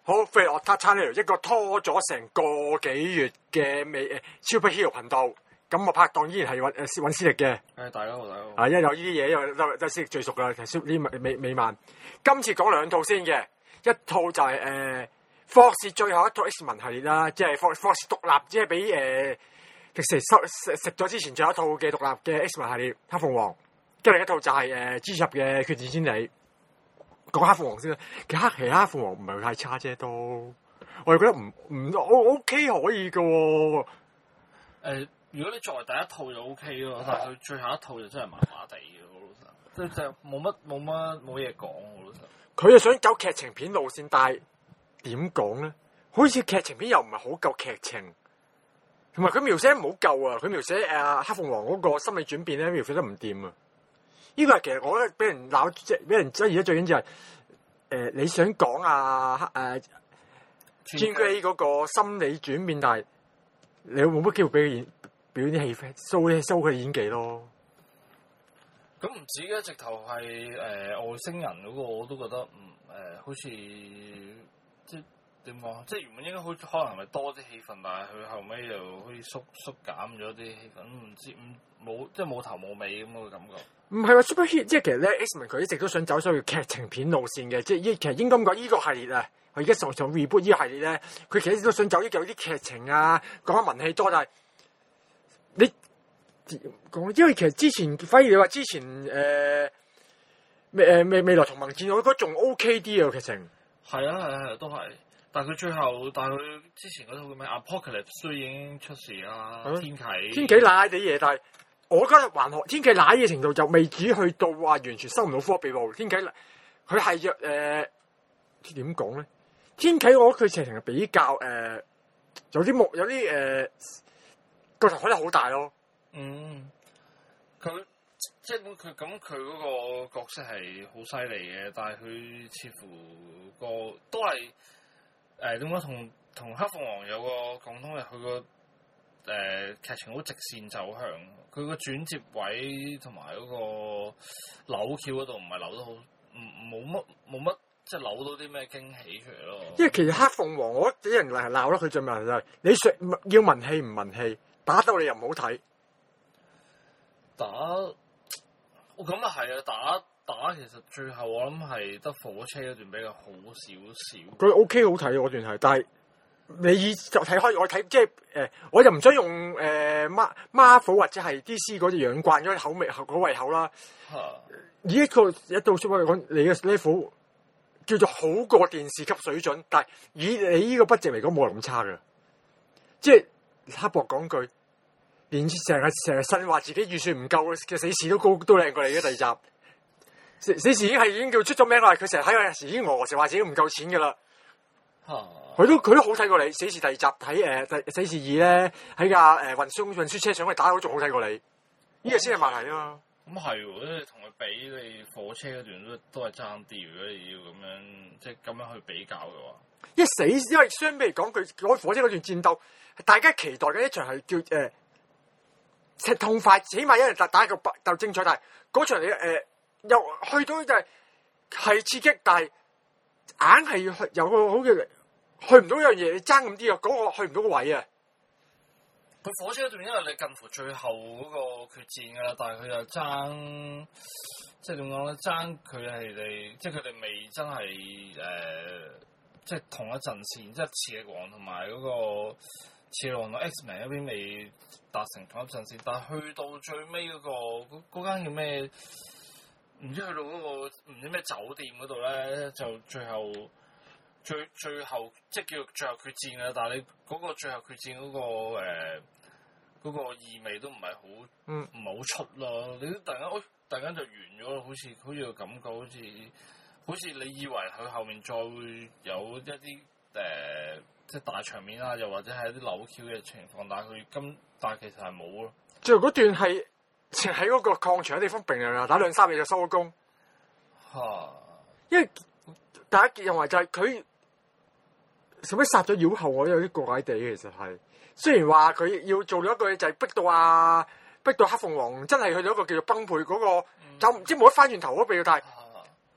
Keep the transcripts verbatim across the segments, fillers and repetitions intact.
好，飛落塔餐呢一個拖咗成個幾月嘅美誒超級 hero 頻道，咁我拍檔依然係揾誒揾思力嘅。 誒，大家好，大家好。 啊，因為有呢啲嘢，因為都都思力最熟噶啦，呢美美美漫。今次講兩套先嘅，一套就係、是、誒、呃、霍士最後一套 X-Men 系列啦，即係霍霍士獨立，即係俾誒迪士尼收食食咗之前最後一套嘅獨立嘅 X-Men 系列黑鳳凰，跟住另一套就係、是、誒、呃、蜘蛛俠嘅決戰千里。講黑鳳凰先啦，其實黑其實黑鳳凰唔係太差啫，都我又覺得唔唔 O K 可以嘅喎、哦。 誒、呃，如果你作為第一套就 O K 咯，但係佢最後一套就真係麻麻地嘅，我老實，即係冇乜冇乜冇嘢講，我老實。 佢又想走劇情片路線，但係點講咧？好似劇情片又唔係好夠劇情，同埋佢描寫得唔好夠啊！佢描寫誒、呃、黑鳳凰嗰個心理轉變咧，描寫得唔掂啊！呢、這個係其實我覺得俾人鬧，即係俾人質疑得最緊就係、是、誒、呃、你想講啊黑誒 Jean Grey 嗰個心理轉變，但係你冇乜機會俾佢演表演啲戲，show show 佢演技咯。 咁唔止嘅，直頭係誒外星人嗰個我都覺得唔誒、呃，好似即係點講？即係原本應該好可能係咪多啲戲份，但係佢後尾又好似縮縮減咗啲戲份，唔知唔冇即係冇頭冇尾咁嘅感覺。唔係話 Super Hit， 即係其實咧 X-Men 佢一直都想走所謂劇情片路線嘅，即係依其實應該咁講，依個系列啊，佢而家上上 reboot 依個系列咧，佢其實都想走啲有啲劇情啊，講下文戲多，但係你講，因為其實之前反而你話之前誒未誒未未來同盟戰，我覺得仲 OK 啲啊劇情。 係啊係啊係啊，都係。但係佢最後，但係佢之前嗰套叫咩 Apocalypse 都已經出事啦， 嗯、 天啟天啟奶啲嘢，但係。我覺得還好，天啟奶嘅程度就未至於去到話完全收唔到科比喎。天啟佢係若誒點講咧？天啟我覺得佢劇情係比較誒、呃、有啲木有啲誒個頭開得好大咯。 嗯，佢即係佢咁佢嗰個角色係好犀利嘅，但係佢似乎個都係誒點講同同黑鳳凰有個共通嘅，佢個。誒、呃、劇情好直線走向，佢個轉接位同埋嗰個扭橋嗰度唔係扭得好，唔冇乜冇乜即係扭到啲咩驚喜出嚟咯。 因為其實黑鳳凰我啲人嚟係鬧啦，佢最問題就係你想要文戲唔文戲，打鬥你又唔好睇。 打，我咁啊係啊，打打其實最後我諗係得火車嗰段比較好少少。 佢 OK 好睇嗰段係，但係。你就睇開我睇即係誒、呃，我就唔想用誒 Marvel 或者係 D C 嗰隻養慣咗口味口胃口啦。 啊、 以一個一到 Super 嚟講，你嘅 level 叫做好過電視級水準，但係以你呢個 budget嚟講冇咁差嘅。即係刻薄講句，連成日成日呻話自己預算唔夠嘅死侍都高都靚過你嘅第二集。死死侍已經係已經叫出咗名啦，佢成日喺嗰陣時已經餓成話自己唔夠錢噶啦。佢都佢都好睇過你，死侍第二集睇誒第死侍二咧喺架誒運輸運輸車上去打都仲好睇過你，呢個先係問題啊嘛。 咁係喎，因為同佢比，你火車嗰段都都係爭啲。如果你要咁樣即係咁樣去比較嘅話， 一死因為相比嚟講，佢嗰火車嗰段戰鬥，大家期待嘅一場係叫誒食、呃、痛快，起碼一人打打一個鬥精彩，但係嗰場你誒、呃、又去到就係、是、係刺激，但係硬係有個好嘅。去唔到樣嘢，你爭咁啲啊！嗰、那個去唔到個位啊！ 佢火車嗰段，因為你近乎最後嗰個決戰噶啦，但係佢又爭，即係點講咧？爭佢係哋，即係佢哋未真係誒、呃，即係同一陣線，即係磁力王同埋嗰個磁力王同 X-Men 一邊未達成同一陣線，但係去到最尾嗰、那個嗰嗰間叫咩？唔知去到嗰、那個唔知咩酒店嗰度咧，就最後。最最後即係叫做最後決戰啦，但係你嗰個最後決戰嗰、嗰個誒嗰、呃嗰個意味都唔係好，嗯，唔係好出咯。你突然間，哎，突然間就完咗啦，好似好似個感覺，好似好似你以為佢後面再會有一啲誒、呃、即係大場面啦，又或者係一啲扭橋嘅情況，但係佢今但係其實係冇咯。最後嗰段係喺嗰個礦場嘅地方，並人打兩三日就收咗工。嚇、啊！因為第一認為就係佢。使乜殺咗妖后？我有啲怪怪地，其實係。雖然話佢要做咗一個就係逼到啊，逼到黑鳳凰真係去到一個叫做崩潰嗰、那個，嗯、就唔知冇得翻轉頭嗰邊，但係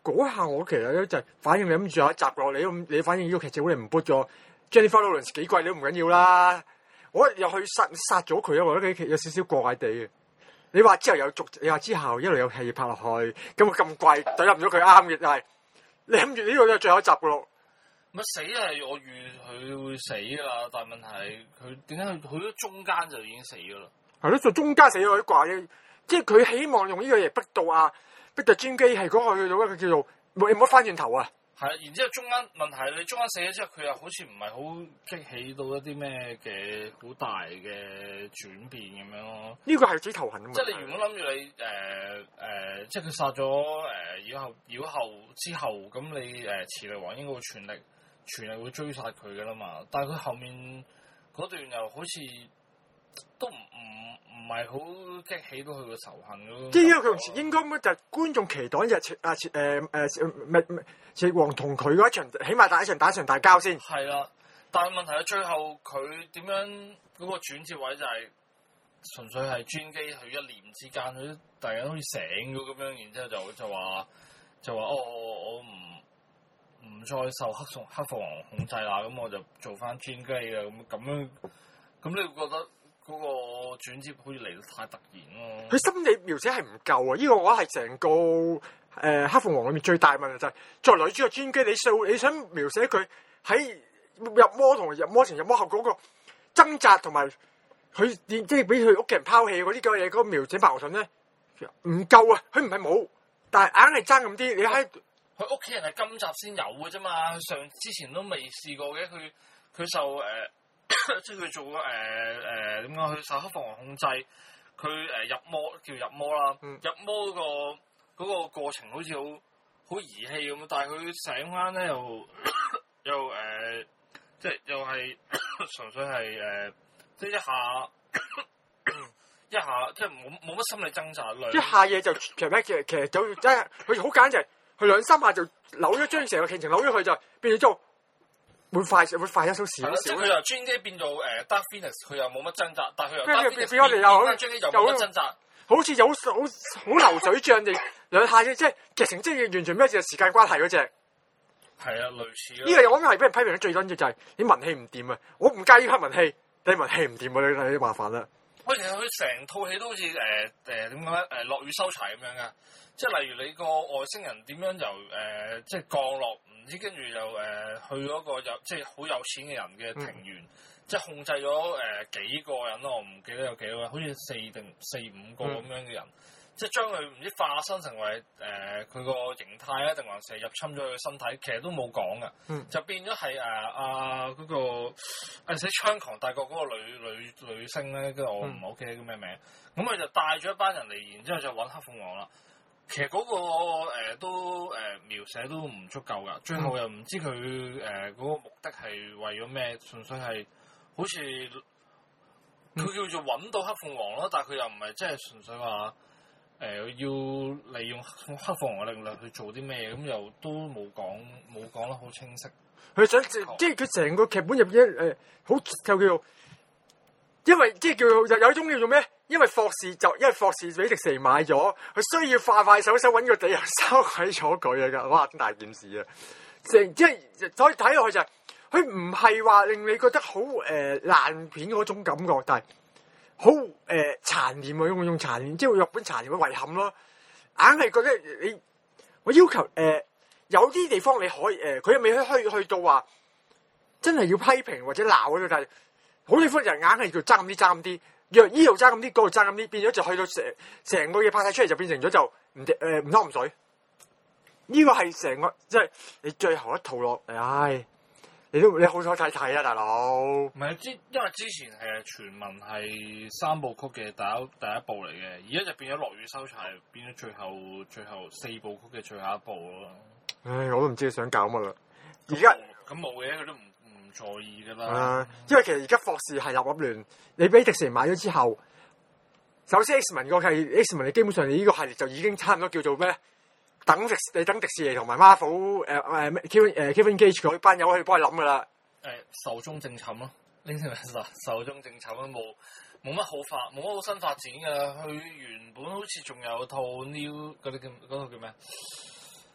嗰下我其實咧就係反應你諗住有一集落，你都你反應呢個劇情好似唔 boot 咗 Jennifer Lawrence 幾貴你都唔緊要啦。我又去殺殺咗佢啊！我覺得有少少怪怪地嘅。你話之後有續，你話之後一路有戲拍落去，咁咁貴，懟冧咗佢啱嘅，但係你諗住呢個就最後一集噶咯。 乜死係我預佢會死噶啦，但係問題係佢點解佢去咗中間就已經死噶啦？ 係咯，做中間死咗啲怪嘅，即係佢希望用呢個嘢逼到啊，逼到專機係嗰個去到一個叫做你唔好翻轉頭啊！ 係啊，然之後中間問題你中間死咗之後，佢又好似唔係好激起到一啲咩嘅好大嘅轉變咁樣咯。 呢個係幾頭痕嘅。 即係你原本諗住你誒誒、呃呃，即係佢殺咗誒妖后妖后之後，咁你誒磁力王應該會全力全力會追殺佢噶啦嘛。但係佢後面嗰段又好似都唔唔唔係好激起到佢嘅仇恨咯。即係因為佢應該就係觀眾期待就係啊誒誒咩咩磁力王同佢嗰一場，起碼打一場打一場大交先。 係啦，但係問題係最後佢點樣嗰、嗰個轉折位就係純粹係專機佢一念之間，佢突然間好似醒咗咁樣，然之後就就話就話哦，我唔唔再受黑鳳黑鳳凰控制啦，咁我就做翻專機啦，咁咁樣咁你會覺得嗰個轉折好似嚟得太突然咯。 佢心理描寫係唔夠啊！呢、呢個我係成個誒、呃、黑鳳凰裏面最大問題就係、是、作為女主角專機，你想你想描寫佢喺入魔同入魔前入魔後嗰個掙扎，同埋佢即係俾佢屋企人拋棄嗰啲咁嘅嘢，嗰、嗰個描寫矛盾咧唔夠啊！佢唔係冇，但係硬係爭咁啲。你喺佢屋企人係今集先有嘅啫嘛，上之前都未試過嘅。佢佢受誒。呃即係佢做誒誒點講？佢受黑鳳凰控制，佢誒、呃、入魔叫入魔啦。嗯、入魔、嗰個嗰、嗰個過程好似好好兒戲咁，但係佢醒翻咧又又誒、呃，即係又係純粹係誒、呃，即係一下一下，即係冇冇乜心理掙扎類。一下嘢就其實咩？其實其實就真係佢好簡單，就係佢兩三下就扭咗將成個劇情扭咗佢就變咗做。會快會快一少少， 即係佢由專機變到誒 Dark Phoenix，佢又冇乜掙扎，但係佢由 Dark Phoenix 變咗嚟又專機又冇乜掙扎， 好似有好好好流水賬地兩下啫，即係劇情即係完全咩就時間關係嗰隻。 係啊，類似咯。 呢個我諗係俾人批評得最緊要就係你文戲唔掂啊！我唔介意黑文戲，但係文戲唔掂啊！你你麻煩啦。 喂，其實佢成套戲都好似誒誒點講咧？誒落雨收柴咁樣噶，即係例如你個外星人點樣由誒、呃、即係降落，唔知跟住又誒、呃、去嗰個有即係好有錢嘅人嘅庭園，嗯、即係控制咗誒、呃、幾個人咯，我唔記得有幾個，好似四定四五個咁樣嘅人，嗯、即係將佢唔知化身成為誒佢個形態咧，定還是入侵咗佢嘅身體，其實都冇講噶，嗯、就變咗係誒阿嗰個誒死猖狂大國嗰個女女女星咧，跟住我唔係好記得叫咩名，咁佢就帶咗一班人嚟，然之後就揾黑鳳凰啦。其實嗰、那個誒、呃、都誒、呃、描寫都唔足夠噶，最後又唔知佢誒嗰個目的係為咗咩，純粹係好似佢叫做揾到黑鳳凰咯，但係佢又唔係即係純粹話誒、呃、要利用黑鳳凰嘅力量去做啲咩，咁又都冇講冇講得好清晰。佢想即係佢成個劇本入邊誒好就叫做，因為即係叫做有一種叫做咩？因為霍士就因為霍士俾迪士尼買咗，佢需要快快手手揾個地又收喺咗佢啊！哇，大件事啊！成即係所以睇落去就係佢唔係話令你覺得好誒爛片嗰種感覺，但係好誒殘念啊！用用殘念，即係日本殘念嘅遺憾咯。硬係覺得你我要求誒、呃、有啲地方你可以誒，佢、呃、又未去去去到話真係要批評或者鬧嗰度，但係好地方就硬係叫爭啲爭啲。若依度爭咁啲，嗰度爭咁啲，變咗就去到成成個嘢拍晒出嚟，就變成咗就唔誒唔湯唔水。呢、這個係成個即係你最後一套落，唉，你都你好彩睇睇啊，大佬。唔係之，因為之前係傳聞係三部曲嘅第一第一部嚟嘅，而家就變咗落雨收柴，變咗最後最後四部曲嘅最後一部咯。 唉，我都唔知佢想搞乜啦。而家咁冇嘅，佢都唔。唔在意噶啦、 啊，因為其實而家霍士係立立亂，你俾迪士尼買咗之後，首先 X-Men 個係 X-Men，你基本上你呢個系列就已經差唔多叫做咩？等迪你等迪士尼同埋 Marvel 誒誒 Kevin 誒 Kevin Gage 嗰班友去幫你諗噶啦。 誒壽終正寢咯，呢啲咪壽壽終正寢咯，冇冇乜好發，冇乜好新發展噶。佢原本好似仲有套 New 嗰啲叫嗰套叫咩？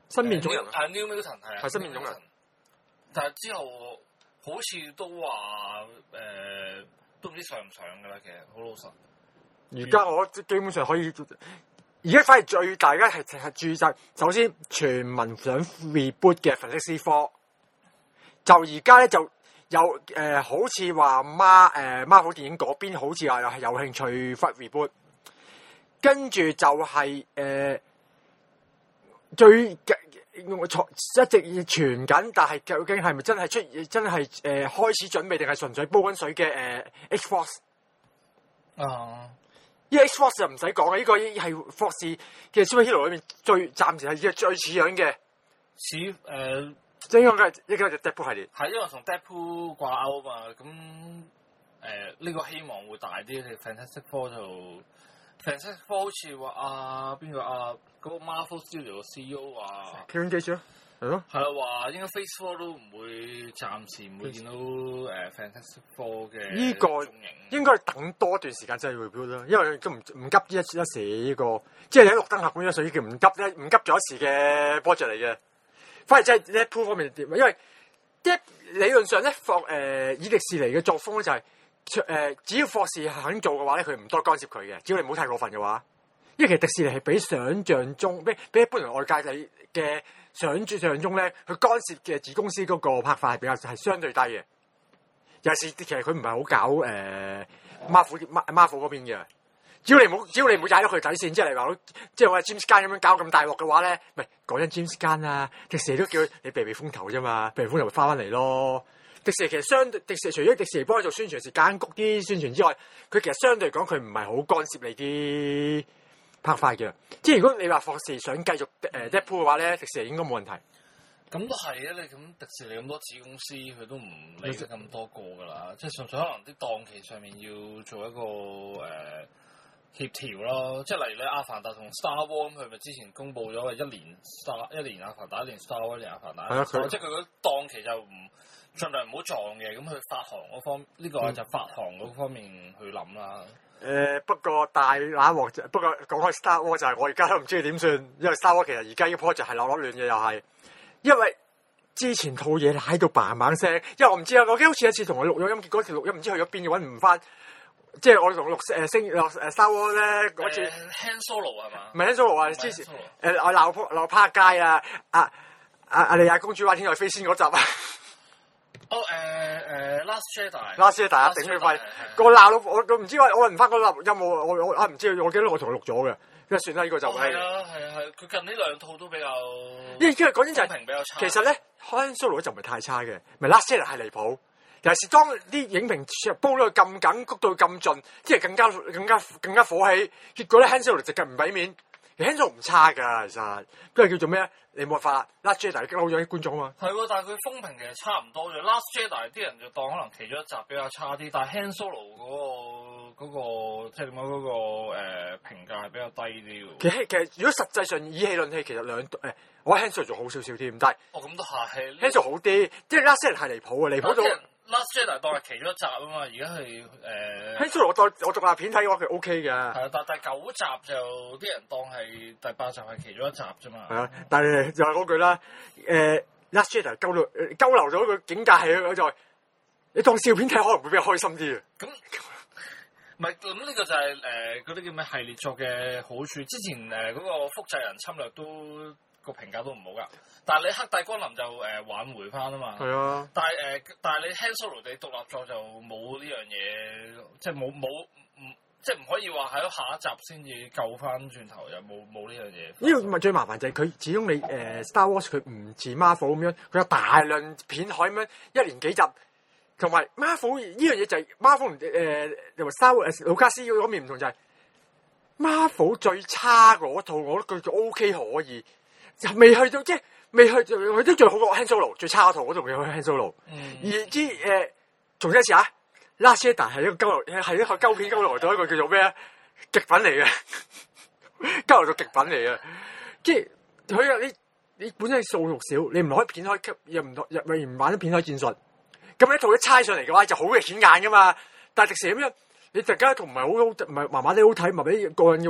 新變種人係 New Mutant 係啊， 係新變種人。 但係之後好似都話誒、呃，都唔知上唔上㗎啦。其實好老實。 而家我基本上可以，而家反而最大家係係注意就係首先全民想 reboot 嘅 Fantastic Four，就而家咧就有誒、呃，好似話 Mar 誒 Marvel 電影嗰邊好似話係有興趣 reboot， 跟住就係、是、誒、呃、最我一直傳緊，但係究竟係咪真係出真係誒、呃、開始準備定係純粹煲緊水嘅誒 X-Force 啊？ 呢個 X-Force 就唔使講嘅，呢、這個係霍士嘅 superhero 裏面最暫時係最似樣嘅， 似誒， 即係應該係一個就 Deadpool 系列， 係因為同 Deadpool 掛鈎嘛，咁誒呢個希望會大啲。你 Fantastic Four 就 Fantastic Four 好似話啊邊個啊嗰、那個 Marvel Studio 嘅 C E O 話， 記唔記住啊？係咯， 係啊，話應該 Phase Four 都唔會暫時唔會見到誒、呃、Fantastic Four 嘅呢個蹤影， 應該等多段時間真係會 reboot 啦，因為都唔唔急一一時呢、這個，即係你喺綠燈俠咁樣屬於叫唔急咧，唔急咗一時嘅 project 嚟嘅。反而真係 Deadpool 方面點？因為 Dead 理論上咧，霍誒以迪士尼嘅作風咧就係、是、誒、呃，只要霍士肯做嘅話咧，佢唔多干涉佢嘅，只要你唔好太過分嘅話。因為其實迪士尼係比想像中，比比一般人外界你嘅想像中咧，佢干涉嘅子公司嗰個拍法係比較係相對低嘅。尤其是其實佢唔係好搞誒、呃、Marvel Marvel 嗰邊嘅。只要你唔好，只要你唔好踩到佢底線，即係例如話，即係我係 James Gunn 咁樣搞咁大鑊嘅話咧，唔係講緊 James Gunn 啊，迪士尼都叫佢你避避風頭啫嘛，避避風頭會翻翻嚟咯。迪士尼其實相對迪士尼除咗迪士尼幫佢做宣傳時間谷啲宣傳之外，佢其實相對嚟講佢唔係好干涉你啲拍法嘅。即係如果你話霍士想繼續誒 Deadpool 嘅話咧，迪士尼應該冇問題。 咁都係啊！你咁迪士尼咁多子公司，佢都唔理得咁多個噶啦，即係純粹可能啲檔期上面要做一個誒。呃協調咯，即係例如咧，阿凡達同 Star Wars 佢咪之前公佈咗一年 Star 一年阿凡達，一年 Star Wars， 一年阿凡達， 係啊，佢即係佢嗰檔期就唔盡量唔好撞嘅，咁佢發行嗰方呢、這個就發行嗰方面去諗啦。誒、 呃，不過大揦鑊，不過講開 Star Wars 就係我而家都唔知佢點算，因為 Star Wars 其實而家呢個 project 係扭扭亂嘅，又係因為之前套嘢喺度嘭嘭聲，因為我唔知啊，我記得好似有一次同佢錄咗音，結果條錄音唔知去咗邊，又揾唔翻。即係我同六誒星落誒 Star Wars 咧嗰次 Han Solo 係嘛？ 唔係 Han Solo 啊，之前誒我鬧鬧趴街啊，阿阿阿莉亞公主話天外飛仙嗰集啊。 哦誒誒 Last Jedi，Last Jedi 頂佢肺，個鬧到我我唔知我我唔翻嗰集音樂，我我啊唔知，我記得我同佢錄咗嘅，因為算啦呢個就係。 係啊係啊係，佢近呢兩套都比較。 因為因為講真就係、 是、比較差。 其實咧 Han Solo 就唔係太差嘅，咪 Last Jedi 係離譜。尤其是當啲影評煲到佢咁緊，谷到佢咁盡，即係更加更加更加火氣。結果咧 Han Solo 直頭唔俾面，其實 Han Solo 唔差㗎，其實都係叫做咩？你冇辦法啦 ，Last Jedi 激嬲咗啲觀眾啊嘛。係喎，但係佢風評其實差唔多嘅。Last Jedi 啲人就當可能其中一集比較差啲，但係 Han Solo 嗰、嗰個嗰、嗰個即係點講嗰個誒、呃、評價係比較低啲喎。 其實其實如果實際上以氣論氣，其實兩誒、欸、我 Han Solo 仲好少少添，但係哦咁都係 Han Solo 好啲，即係 Last Jedi 係離譜啊，離譜到。 Last Jedi 當係其中一集啊嘛，而家係誒。 Han Solo 我當我獨立片睇嘅話，佢 O K 嘅。 係啊，但第九集就啲人當係第八集係其中一集啫嘛。 係啊，但係就係嗰句啦，誒、呃、Last Jedi 交流交流咗個境界係就係、是、你當笑片睇可能會比較開心啲嘅。咁唔係咁呢個就係誒嗰啲叫咩系列作嘅好處。之前誒嗰、呃那個複製人侵略都。個評價都唔好噶，但係你黑帝光臨就誒、呃、挽回翻啊嘛。係啊，但係誒、呃，但係你 Han Solo 你獨立作就冇呢樣嘢，即係冇冇唔即係唔可以話喺下一集先至救翻轉頭，又冇冇呢樣嘢。呢個咪最麻煩就係佢始終你誒、呃、Star Wars 佢唔似 Marvel 咁樣，佢有大量片海咁樣一年幾集，同埋 Marvel 呢樣嘢就係 Marvel 誒又話 Star Wars 盧卡斯嗰面唔同就係、是、Marvel 最差嗰套，我覺得佢 O K 可以。未去到即係未去，佢都最好過 Han Solo 最差嗰套，我仲未去 Han Solo。嗯、而之誒、呃，重新一次啊 ，Last Jedi 係一個交流，係一個鳩片交流到一個叫做咩啊極品嚟嘅，交流到極品嚟嘅。即係佢啊，你你本身數目少，你唔可以片開級，又唔又咪唔玩得片開戰術。咁一套一猜上嚟嘅話，就好嘅顯眼噶嘛。但係迪士尼咁樣，你突然間一套唔係好好，唔係麻麻地好睇，唔係俾個人嘅話。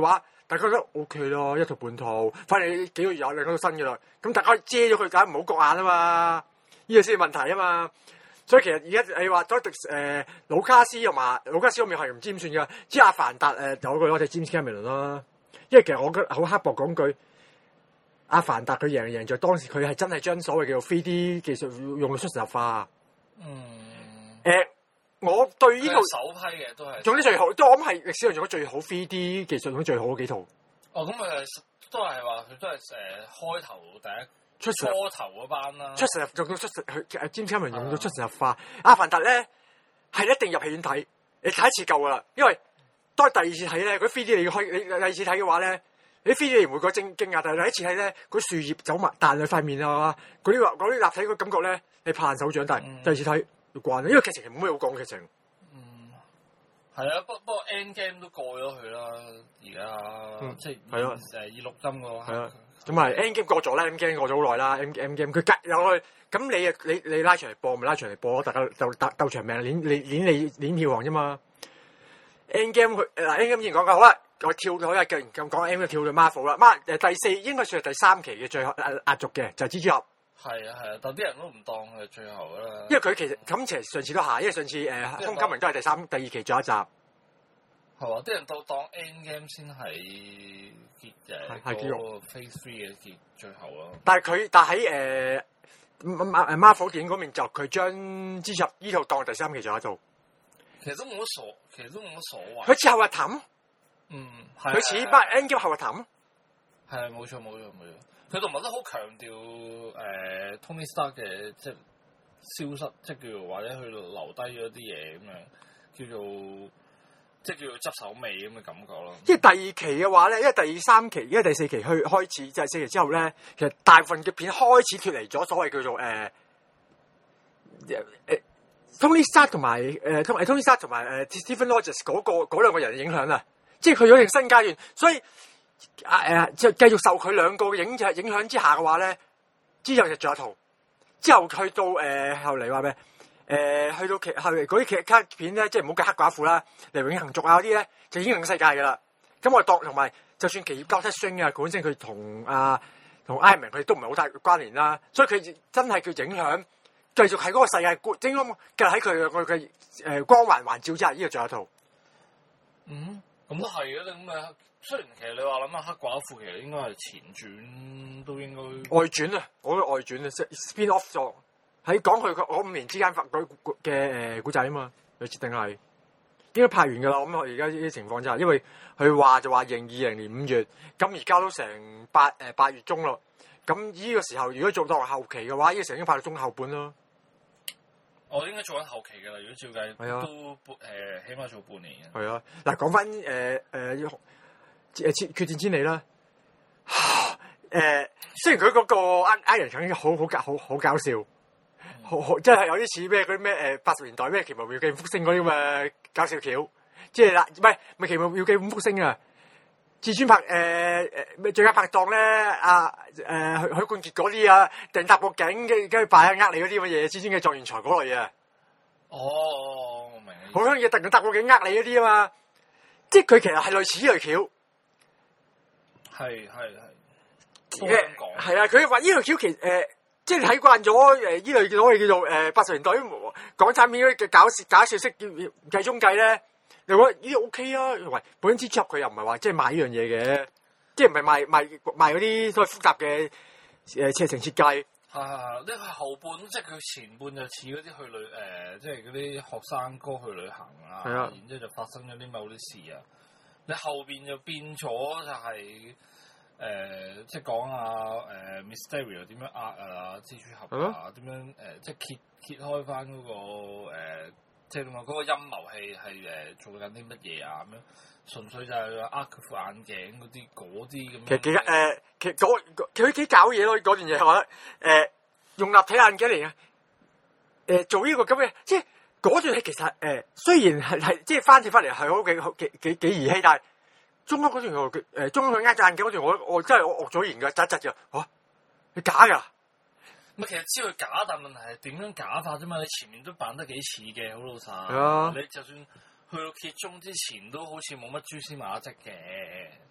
大家覺得 O K 咯，一套半套，反正幾個月有另一套新嘅啦。咁大家遮咗佢，梗係唔好覺眼啊嘛，呢個先係問題啊嘛。所以其實而家你話咗誒盧卡斯同埋盧卡斯，我咪係唔知點算㗎。即係阿凡達誒有個我哋 James Cameron 啦，因為其實我覺得好刻薄講句，阿凡達佢贏贏在當時佢係真係將所謂叫做 three D 技術用到出神入化。 嗯。 誒、呃，我對呢套首批嘅都係用得最好，都我諗係歷史上用得最好 three D 技術用得最好嗰幾套。 哦，咁佢都係話佢都係誒開頭第一。 出神初頭嗰班啦， 出神入用到出神，佢誒詹姆斯卡梅倫用到出神入化。阿凡達咧係一定入戲院睇，你睇一次夠噶啦。因為當第二次睇咧，佢 three D 你要開，你第二次睇嘅話咧，你 three D 你唔會覺得驚驚訝，但係第一次睇咧，嗰樹葉走埋彈喺塊面啊，嗰啲嗰啲立體嘅感覺咧，你拍爛手掌。但係、嗯、第二次睇要慣啦，因為劇情係冇咩好講劇情。 嗯，係啊，不不過 Endgame 都過咗去啦，而家、嗯、即係係咯，誒以錄音個係啊。咁啊 ，Endgame 過咗啦 ，Endgame 過咗好耐啦 ，Endgame 佢隔有去，咁你啊，你你拉長嚟播咪拉長嚟播，大家就鬥鬥長命，捻你捻你捻票房啫嘛。Endgame 佢嗱 Endgame 之前講過好啦，我跳咗一嘅咁講 Endgame 跳到 Marvel 啦，媽誒第四應該算係第三期嘅最後壓壓軸嘅就係、是、蜘蛛俠。係啊係啊，但啲人都唔當佢係最後噶啦。因為佢其實咁其實上次都下，因為上次誒《空金人》都係第三第二期最後一集。係嘛？啲人都當 Endgame 先係結誒嗰個 Phase Three 嘅結最後咯。但係佢但喺誒誒 Marvel 電影嗰邊就佢將蜘蛛俠呢套當第三期最後一套。其實都冇乜所，其實都冇乜所謂。佢似後日談，嗯，佢似班 Endgame 後日談。係啊，冇錯冇錯冇錯。佢同埋都好強調誒、呃、Tony Stark 嘅即係消失，即係叫做或者去留低咗啲嘢咁樣，叫做。即係叫做執手尾咁嘅感覺咯。即係第二期嘅話咧，因為第三期、因為第四期去開始，就係四期之後咧，其實大部分嘅片開始脫離咗所謂叫做誒誒、呃、Tony Stark 同埋誒 Tony Tony Stark 同埋誒 Stephen Rogers 嗰個嗰兩個人嘅影響啦。即係佢有一個新階段，所以啊誒就繼續受佢兩個影影響之下嘅話咧，之後就仲有一套，之後去到誒、呃、後嚟話咩？誒、呃、去到劇後嚟嗰啲劇卡片咧，即係唔好計黑寡婦啦，嚟永恆族啊嗰啲咧，就已經另一世界噶啦。咁我當同埋，就算奇異教室星啊，本身佢同啊同 Iron Man 佢哋都唔係好大關聯啦，所以佢真係叫影響，繼續喺嗰個世界觀，應該繼續喺佢嘅佢嘅誒光環環照之下，呢個仲有一套。嗯，咁都係嘅，你咁啊，雖然其實你話諗下黑寡婦，其實應該係前傳都應該外傳啊，我覺得外傳啊，spin off 咗。喺講佢嗰五年之間發嗰嘅誒古仔啊嘛，佢設定係應該拍完噶啦。咁我而家呢啲情況之下，因為佢話就話二零二零年五月，咁而家都成八誒八月中咯。咁呢個時候如果做到後期嘅話，呢、這個時候已經拍到中後半咯。我應該做緊後期噶啦，如果照計係啊，都誒、呃、起碼做半年嘅。係啊，嗱講翻誒誒誒決戰千里啦。誒、呃、雖然佢嗰個呃呃人梗好好搞好好搞笑。好好，即係有啲似咩嗰啲咩誒八十年代咩奇妙妙記五福星嗰啲咁嘅搞笑橋，即係啦，唔係唔係奇妙妙記五福星啊！至尊拍誒誒咩最佳拍檔咧，阿誒許許冠傑嗰啲啊，定搭個景跟跟住扮下呃你嗰啲乜嘢，至尊嘅狀元才嗰類啊！哦，我明。好多嘢突然搭個景呃你嗰啲啊嘛，即係佢其實係類似呢類橋。係係係。誒係啊！佢話呢類橋其實誒。呃即係睇慣咗誒呢類所謂叫做誒八十年代港產片嗰啲嘅搞笑搞笑式計中計咧，你覺得呢啲 O K 啊？喂，本身蜘蛛俠佢又唔係話即係賣呢樣嘢嘅，即係唔係賣賣賣嗰啲所謂複雜嘅誒劇情設計。係係係，呢個後半即係佢前半就似嗰啲去旅誒、呃，即係嗰啲學生哥去旅行啊，係啊，然之後就發生咗啲某啲事啊。你後邊就變咗就係、是。誒、呃，即係講下誒、呃、Mysterio 點樣呃啊，蜘蛛俠啊，點樣誒、呃，即係揭揭開翻嗰、那個、呃、即係點講嗰個陰謀係係誒做緊啲乜嘢啊咁樣，純粹就係呃佢副眼鏡嗰啲嗰啲咁。其實幾誒、呃，其實嗰佢幾搞嘢咯，嗰段嘢我覺得誒用立體眼鏡嚟嘅，誒、呃、做呢個咁嘅，即係嗰段戲其實誒、呃、雖然係係即係翻轉翻嚟係好幾好幾幾幾兒戲，但係。中間嗰段我誒，中間佢呃隻眼鏡嗰段我我真係我惡咗言噶，窒窒嘅，吓你假噶？咪其實知佢假，但問題係點樣假法啫嘛？你前面都扮得幾似嘅，好老實。係啊。你就算去到揭盅之前，都好似冇乜蛛絲馬跡嘅。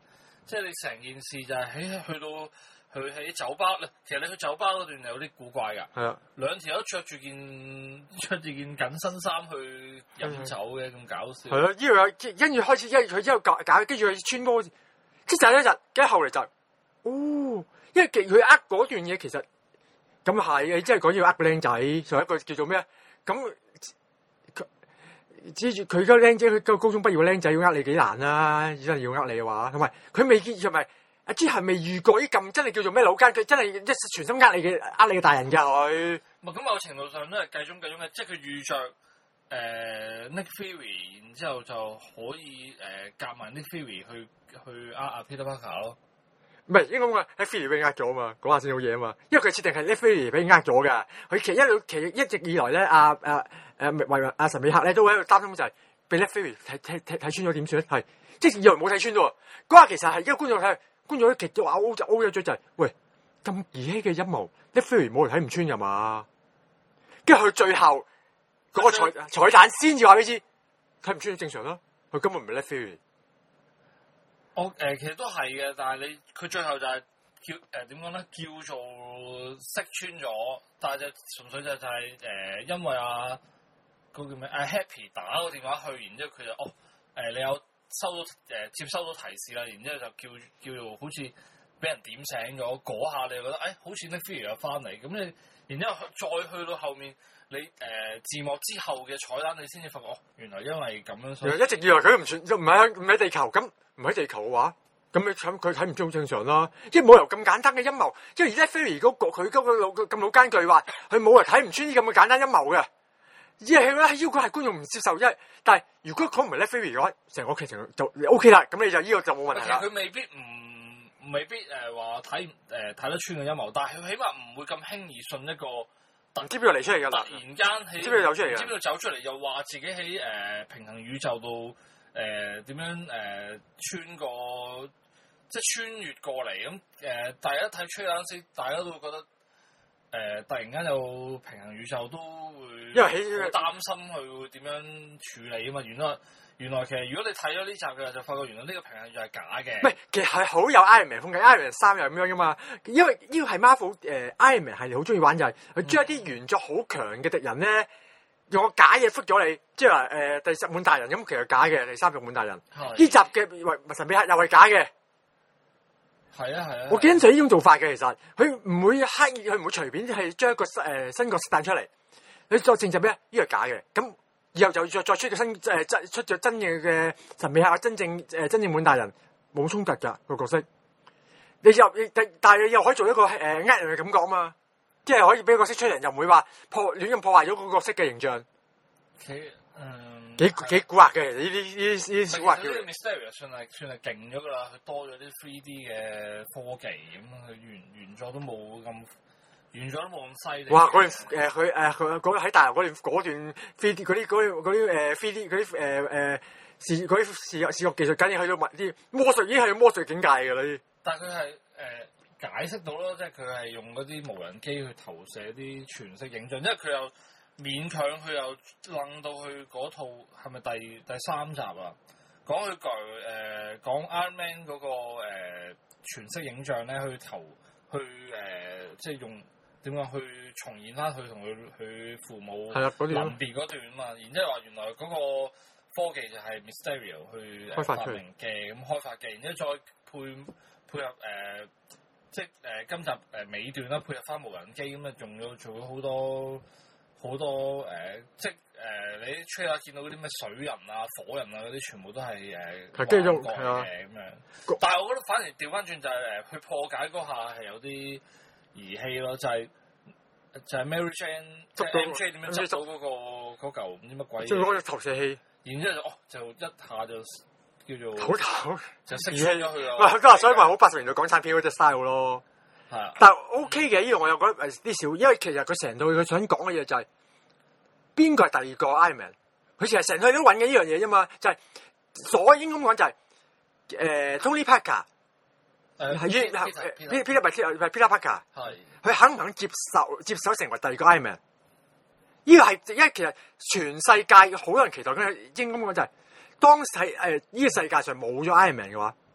即係你成件事就係喺去到佢喺酒吧咧，其實你去酒吧嗰段有啲古怪㗎。 係啊， 兩條友着住件着住件緊身衫去飲酒嘅，咁搞笑。 係咯，呢度有跟住開始，因為佢之後搞搞，跟住佢穿波，即係就一日，跟住後嚟就，哦，因為佢呃嗰段嘢其實咁係，你即係講要呃個僆仔，仲有一個叫做咩啊？咁佢知住佢個僆仔，佢個高中畢業嘅僆仔要呃你幾難啦？真係要呃你嘅話，同埋佢未見，同埋阿朱係未遇過啲咁真係叫做咩老奸，佢真係一全心呃你嘅，呃你嘅大人㗎佢。 唔係咁某程度上都係計中計中嘅，即係佢遇着誒、呃、Nick Fury，然之後就可以誒夾埋 Nick Fury 去去呃阿 Peter Parker 咯。 唔係應該講喺 Fury 俾呃咗啊嘛，講下先好嘢啊嘛。因為佢設定係 Nick Fury 俾呃咗㗎。佢其實一路其實一直以來咧，阿阿誒為阿神美客咧都喺度擔心就係俾 Nick Fury 睇睇睇睇穿咗點算？係即係以為冇睇穿喎。嗰下其實係因為觀眾睇。觀眾一極都話 O 就 O 咗嘴就係、是，喂咁兒戲嘅陰謀，啲 Fury 冇人睇唔穿㗎嘛？跟住佢最後嗰、那個彩彩蛋先至話俾你知，睇唔穿正常啦。佢根本唔係 Fury。 我誒、呃、其實都係嘅，但係你佢最後就係叫誒點講咧？叫做識穿咗，但係就純粹就就係誒因為啊嗰、那個叫咩啊 Happy 打個電話去，然之後佢就哦誒、呃、你有。收到誒、呃、接收到提示啦，然之後就叫叫做好似俾人點醒咗，嗰下你就覺得誒、哎、好似 Nick Fury 又翻嚟，咁你然之後再去到後面你誒、呃、字幕之後嘅彩蛋，你先至發覺哦，原來因為咁樣，所以一直以為佢唔算唔喺唔喺地球，咁唔喺地球嘅話，咁你睇佢睇唔出好正常啦，即係冇由咁簡單嘅陰謀，即係而家 Fury 嗰個佢嗰個老咁老奸巨話，佢冇人睇唔穿呢咁嘅簡單陰謀嘅。而係咧，要果係觀眾唔接受，因為但係如果佢唔係 Nick Fury 嘅話，成個劇情就 O K 啦。咁你就呢個就冇問題啦。 佢未必唔未必誒話睇誒睇得穿嘅陰謀，但係佢起碼唔會咁輕易信一個突知邊度嚟出嚟㗎啦？ 突然間喺知邊度走出嚟㗎？ 知邊度走出嚟又話自己喺誒、呃、平衡宇宙度誒點樣誒、呃、穿過即係穿越過嚟咁誒？大家睇吹嗰陣時，大家都會覺得。誒、呃，突然間有平衡宇宙都會， 因為起好擔心佢會點樣處理啊嘛。原來原來其實如果你睇咗呢集嘅，就發覺原來呢個平衡宇宙係假嘅。唔係，其實係好有 Iron Man 風格 ，Iron Man 三又咁樣噶嘛。因為呢個係 Marvel 誒、呃、Iron Man 係好中意玩就係佢將一啲原作好強嘅敵人咧，用個假嘢覆咗你，即係話誒第十滿大人咁，其實假嘅第三十滿大人。呢集嘅神秘客又係假嘅。 係啊係啊， 我幾欣賞呢種做法嘅，其實佢唔會刻意，佢唔會隨便係將一個誒、呃、新角色彈出嚟。你作證就咩？呢個係假嘅，咁以後就再再出個新誒真、呃、出咗真嘅嘅神秘客，真正誒、呃、真正滿大人冇衝突噶個角色。你又但但係你又可以做一個誒呃人嘅感覺啊嘛，即係可以俾個角色出嚟，又唔會話破亂咁破壞咗個角色嘅形象。 佢嗯幾幾蠱惑嘅呢啲呢啲呢啲蠱惑嘅。 Mysterio 算係算係勁咗噶啦，佢多咗啲 three D 嘅科技咁，佢原原作都冇咁原作都冇咁犀利。 哇！嗰段誒佢誒佢嗰喺大樓嗰段嗰段 three D 嗰啲嗰啲嗰啲誒 three D 嗰啲誒誒視嗰啲視視覺技術，簡直去到物啲魔術已經係魔術境界㗎啦啲。 但係佢係誒解釋到咯，即係佢係用嗰啲無人機去投射啲全息影像，因為佢又。勉強佢又楞到去嗰套係咪第第三集啊？講佢句誒講 Iron Man 嗰、那個、呃、全息影像咧，去投去誒、呃、即係用點講去重現翻佢同佢佢父母臨別嗰段啊嘛。然之後話原來嗰個科技就係 Mysterio 去、呃、發明嘅，咁開發嘅，然之後再配配合誒、呃、即係誒、呃、今集誒尾段啦，配合翻無人機咁啊，仲要做咗好多。好多誒、呃，即係誒、呃，你吹下見到嗰啲咩水人啊、火人啊嗰啲，全部都係誒幻覺嘅咁樣。但係我覺得反而調翻轉就係、是、誒，去破解嗰下係有啲兒戲咯，就係、是、就係、是、Mary Jane 即係 M J 點樣執到嗰、那個嗰嚿唔知乜鬼嘢。即係嗰個投射器。然之後就哦，就一下就叫做好頭就識穿咗佢咯。喂，佢都話所以話好八十年代港產片嗰隻 style 咯。係啊，但係 OK 嘅呢個我又覺得誒啲少，因為其實佢成套佢想講嘅嘢就係邊個係第二個 Iron Man，佢其實成套都揾緊呢樣嘢啫嘛，就係、是、所應該咁講就係、是、誒、呃、Tony Parker 誒係於 Peter Peter 唔係 Peter Parker 係佢肯唔肯接受接受成為第二個 Iron Man？ 呢個係因為其實全世界好多人期待緊，應該咁講就係、是、當係誒呢個世界上冇咗 Iron Man 嘅話，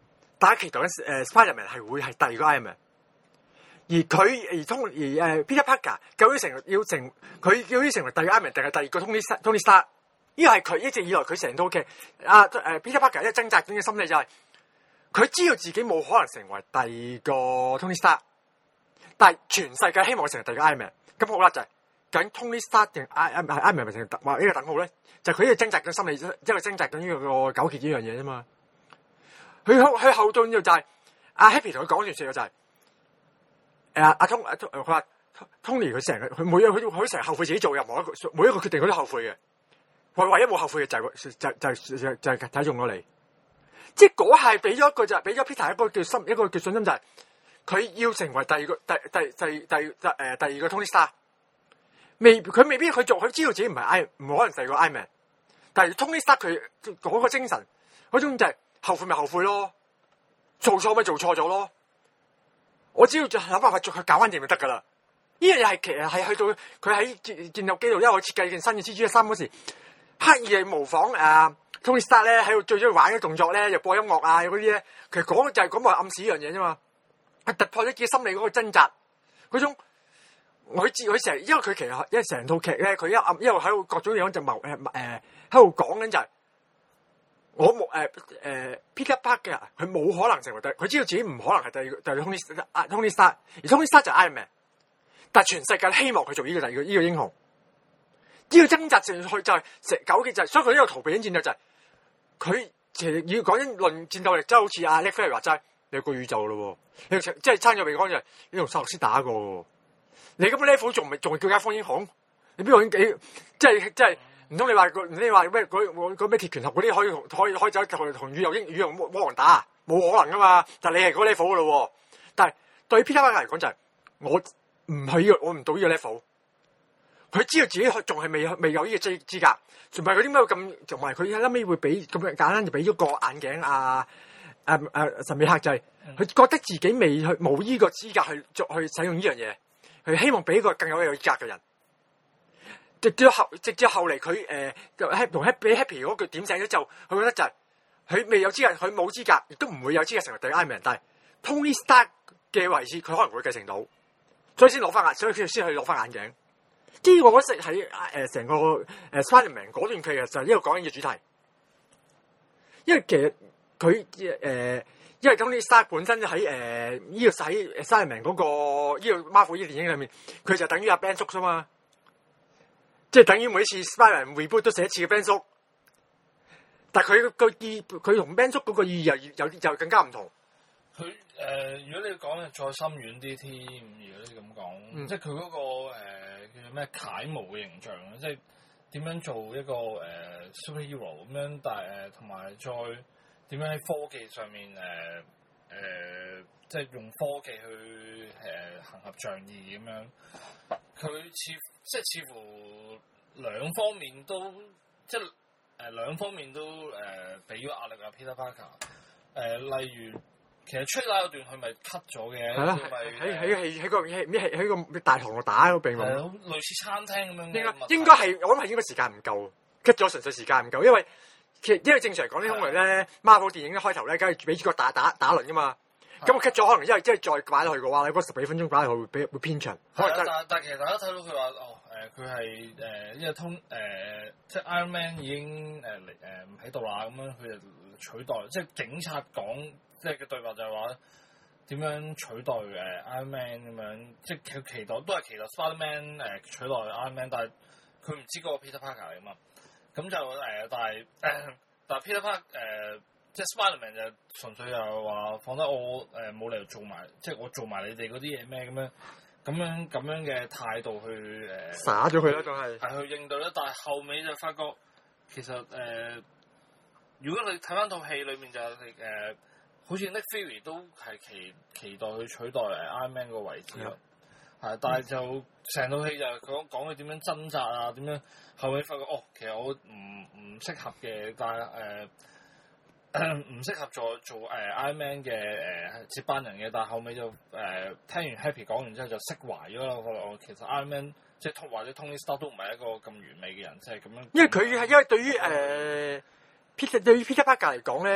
大家期待緊誒 Spiderman 係會係第二個 Iron Man， 而佢而通而誒 Peter Parker 究竟成要成佢究竟成為第二個 Iron Man 定係第二個 Tony Tony Stark？ 呢個係佢一直以來佢成套劇啊誒 Peter Parker 一掙扎緊嘅心理就係、是、佢知道自己冇可能成為第二個 Tony Stark， 但係全世界希望成為第二個 Iron Man。咁好啦，就係、是、究竟 Tony Stark 定 Iron Iron Man 定話呢個等號咧？就係佢呢個掙扎緊心理，一個掙扎緊呢個糾結呢樣嘢啫嘛。佢佢後段就係、是、阿 Happy 同佢講段説話就係誒阿通阿通佢話 Tony 佢成日佢每一佢佢成日後悔自己做任何一個每一個決定佢都後悔嘅。唯唯一冇後悔嘅就係、是、就就就就係睇中咗你。即係嗰係俾咗一個就係俾咗 Peter 一個叫心一個叫信心就係、是、佢要成為第二個第第第第第誒第二個 Tony Stark。未佢未必佢做佢知道自己唔係 I 唔可能第二個 Iron Man， 但係 Tony Stark 佢嗰個精神嗰種就係後悔咪後悔咯，做錯咪做錯咗咯，我只要就諗辦法再去搞翻掂就得噶啦。呢樣嘢係其實係去到佢喺戰戰鬥機度，因為我設計件新嘅蜘蛛三嗰時，刻意係模仿誒、uh, Tony Stark 咧喺度最中意玩嘅動作咧，又播音樂啊嗰啲咧，其實講就係講埋暗示呢樣嘢啫嘛，係突破咗自己心理嗰個掙扎嗰種。佢知佢成，因為佢其實因為成套劇咧，佢一暗一路喺度各種樣就謀誒誒喺度講緊就係、是、我冇誒誒 Peter Parker 嘅，佢冇可能成為第，佢知道自己唔可能係第二個第二個 Tony Tony Stark， 而 Tony Stark 就係 Iron Man， 但係全世界希望佢做呢個第二個呢個英雄，呢、這個掙扎上去就係成糾結就係、是，所以佢呢個逃避緊戰鬥就係、是、佢其實要講緊論戰鬥力，即係好似阿 Nick Fury 話齋，你有個宇宙咯，你即係差咗未講就係你同薩洛斯打過。你咁 level 仲未仲係叫解放英雄？你邊度已經幾即係即係唔通你話個你話咩嗰嗰咩鐵拳俠嗰啲可以同可以可以走同同宇宙英宇宙魔魔王打？冇可能噶嘛！但係你係嗰 level 噶咯。但係對 Peter Parker 嚟講就係、是、我唔係呢個我唔到呢個 level。佢知道自己仲係未未有呢個資資格，同埋佢點解會咁？同埋佢後尾會俾咁簡單就俾咗個眼鏡啊啊啊神秘客就係、是、佢覺得自己未去冇呢個資格去作去使用呢樣嘢。佢希望俾個更有有資格嘅人，直至後直至後嚟佢誒同 Happy Happy 嗰句點醒咗之後，佢覺得就係、是、佢未有資格，佢冇資格，亦都唔會有資格成為第二 Iron Man。但係 Tony Stark 嘅位置，佢可能會繼承到，所以先攞翻眼，所以佢先去攞翻眼鏡。即係我覺得喺誒成個誒 Spiderman 嗰段劇嘅就係呢個講緊嘅主題，因為其實佢誒。呃因為 Tony Stark 本身喺誒呢個喺 Spiderman 嗰個呢、這個 Marvel 呢個電影裏面，佢就等於阿 Ben 叔啫嘛，即係等於每次 Spiderman reboot 都寫一次嘅 Ben 叔，但係佢個意佢同 Ben 叔嗰個意義又有啲又更加唔同。 佢誒、呃，如果你講嘅再深遠啲添，如果你咁講，嗯、即係佢嗰個誒、呃、叫做咩楷模嘅形象，即係點樣做一個誒、呃、superhero 咁樣，但係誒同埋再。點樣喺科技上面誒誒、呃呃，即係用科技去誒、呃、行俠仗義咁樣？佢似即係似乎兩方面都即係誒、呃、兩方面都誒俾咗壓力啊 Peter Parker。誒、呃、例如其實出拉嗰段佢咪 cut 咗嘅，係咯，喺喺喺喺個喺咩喺個大堂度打嗰並冇，類似餐廳咁樣。應該應該係我諗係應該時間唔夠 cut 咗，純粹時間唔夠，因為。其實因為正常嚟講呢，因為咧 Marvel 電影一開頭咧，梗係俾主角打打打輪噶嘛。咁我 cut 咗，可能因為即係再擺落去嘅話，嗰十幾分鐘擺落去會比會偏長。係啊，但但其實大家睇到佢話哦，誒佢係誒因為通誒、呃、即係 Iron Man 已經誒誒唔喺度啦，咁樣佢就取代，即係警察講即係嘅對白就係話點樣取代誒 Iron Man 咁樣，即係佢期待都係期待 Spider-Man 誒取代 Iron Man， 但係佢唔知嗰個 Peter Parker 嚟噶嘛。咁就誒、呃，但係、呃、但係 Peter Parker 誒、呃，即係 Spiderman 就純粹又話放得我誒冇、呃、理由做埋，即係我做埋你哋嗰啲嘢咩咁樣，咁樣咁樣嘅態度去誒，灑咗佢啦，仲係係去應對啦。但係後尾就發覺其實誒、呃，如果你睇翻套戲裏面就係、是、誒、呃，好似 Nick Fury 都係期期待去取代誒 Iron Man 個位置咯。係，但係就成套戲就係講講佢點樣掙扎啊，點樣後尾發覺哦，其實我唔唔適合嘅，但係誒唔適合做做誒、呃、Iron Man 嘅誒、呃、接班人嘅，但係後尾就誒、呃、聽完 Happy 講完之後就釋懷咗啦。我我其實 Iron Man 即係或者 Tony Stark 都唔係一個咁完美嘅人，即係咁樣。因為佢係因為對於誒、呃、Peter 對於 Peter Parker 嚟講咧，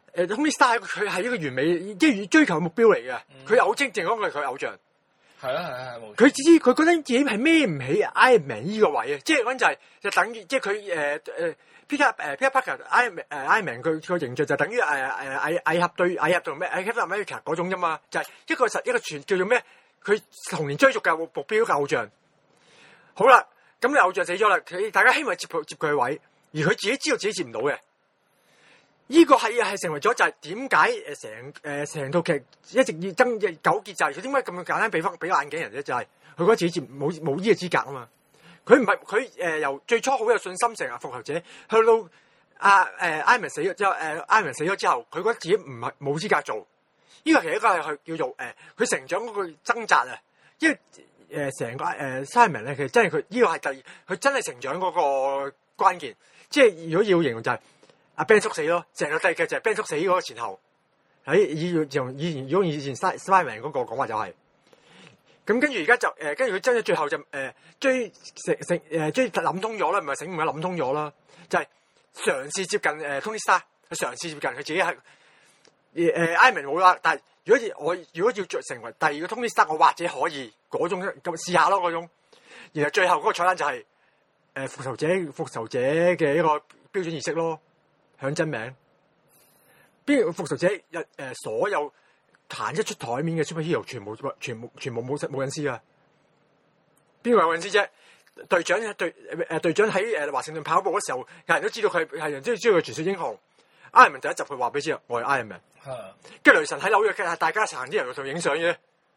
誒 Tony Stark 佢係一個完美即係追求目標嚟嘅，佢、嗯、偶正正講佢係佢偶像。 係啊係啊係冇。 佢只知佢覺得自己係孭唔起 Iron Man 呢個位啊，即係嗰陣就係、是、就等於即係佢誒誒 Peter 誒 Peter Parker Iron 誒 Iron Man 佢個形象就等於誒誒矮矮俠對矮俠同咩矮俠 America 嗰種啫嘛，就係、是、一個實一個全叫做咩？佢童年追逐嘅目標嘅偶像。好啦，咁你偶像死咗啦，佢大家希望接佢接佢位，而佢自己知道自己接唔到嘅。呢、這個係係成為咗就係點解誒成誒成套劇一直要爭嘅糾結就係佢點解咁簡單俾翻俾個眼鏡人啫？就係、是、佢覺得自己接冇冇呢個資格啊嘛。佢唔係佢誒由最初好有信心成日復仇者，去到阿誒 Iron Man 死咗之後，誒、呃、Iron Man 死咗之後，佢覺得自己唔係冇資格做。呢、這個其實一個係叫做誒佢、呃、成長嗰個掙扎啊。因為誒成、呃、個誒 Iron Man 咧，其實真係佢呢個係第二，佢真係成長嗰個關鍵。即係如果要形容就係、是。阿 Ben 叔死咯，成個世界就係 Ben 叔死嗰個前後，喺以用以前如果以前 Spiderman 嗰個講法就係、是，咁跟住而家就誒，跟住佢真係最後就誒、呃、追成成誒追諗通咗啦，唔係醒唔係諗通咗啦，就係、是、嘗試接近誒、呃、Tony Stark，佢嘗試接近佢自己係誒 Iron Man 冇啦，但係如果我如果要做成為第二個 Tony Stark，我或者可以嗰種咁試下咯嗰種，然後最後嗰個彩蛋就係誒復仇者復仇者嘅一個標準儀式咯。響真名，邊個復仇者一誒、呃、所有彈一出台面嘅 superhero 全部全部全部冇冇隱私噶，邊個有隱私啫？隊長隊誒隊長喺誒華盛頓跑步嗰時候，人人都知道佢係人都知道佢傳說英雄。Iron Man 第一集佢話俾你知，我係 Iron Man。跟住雷神喺紐約嘅，大家成啲人同影相嘅。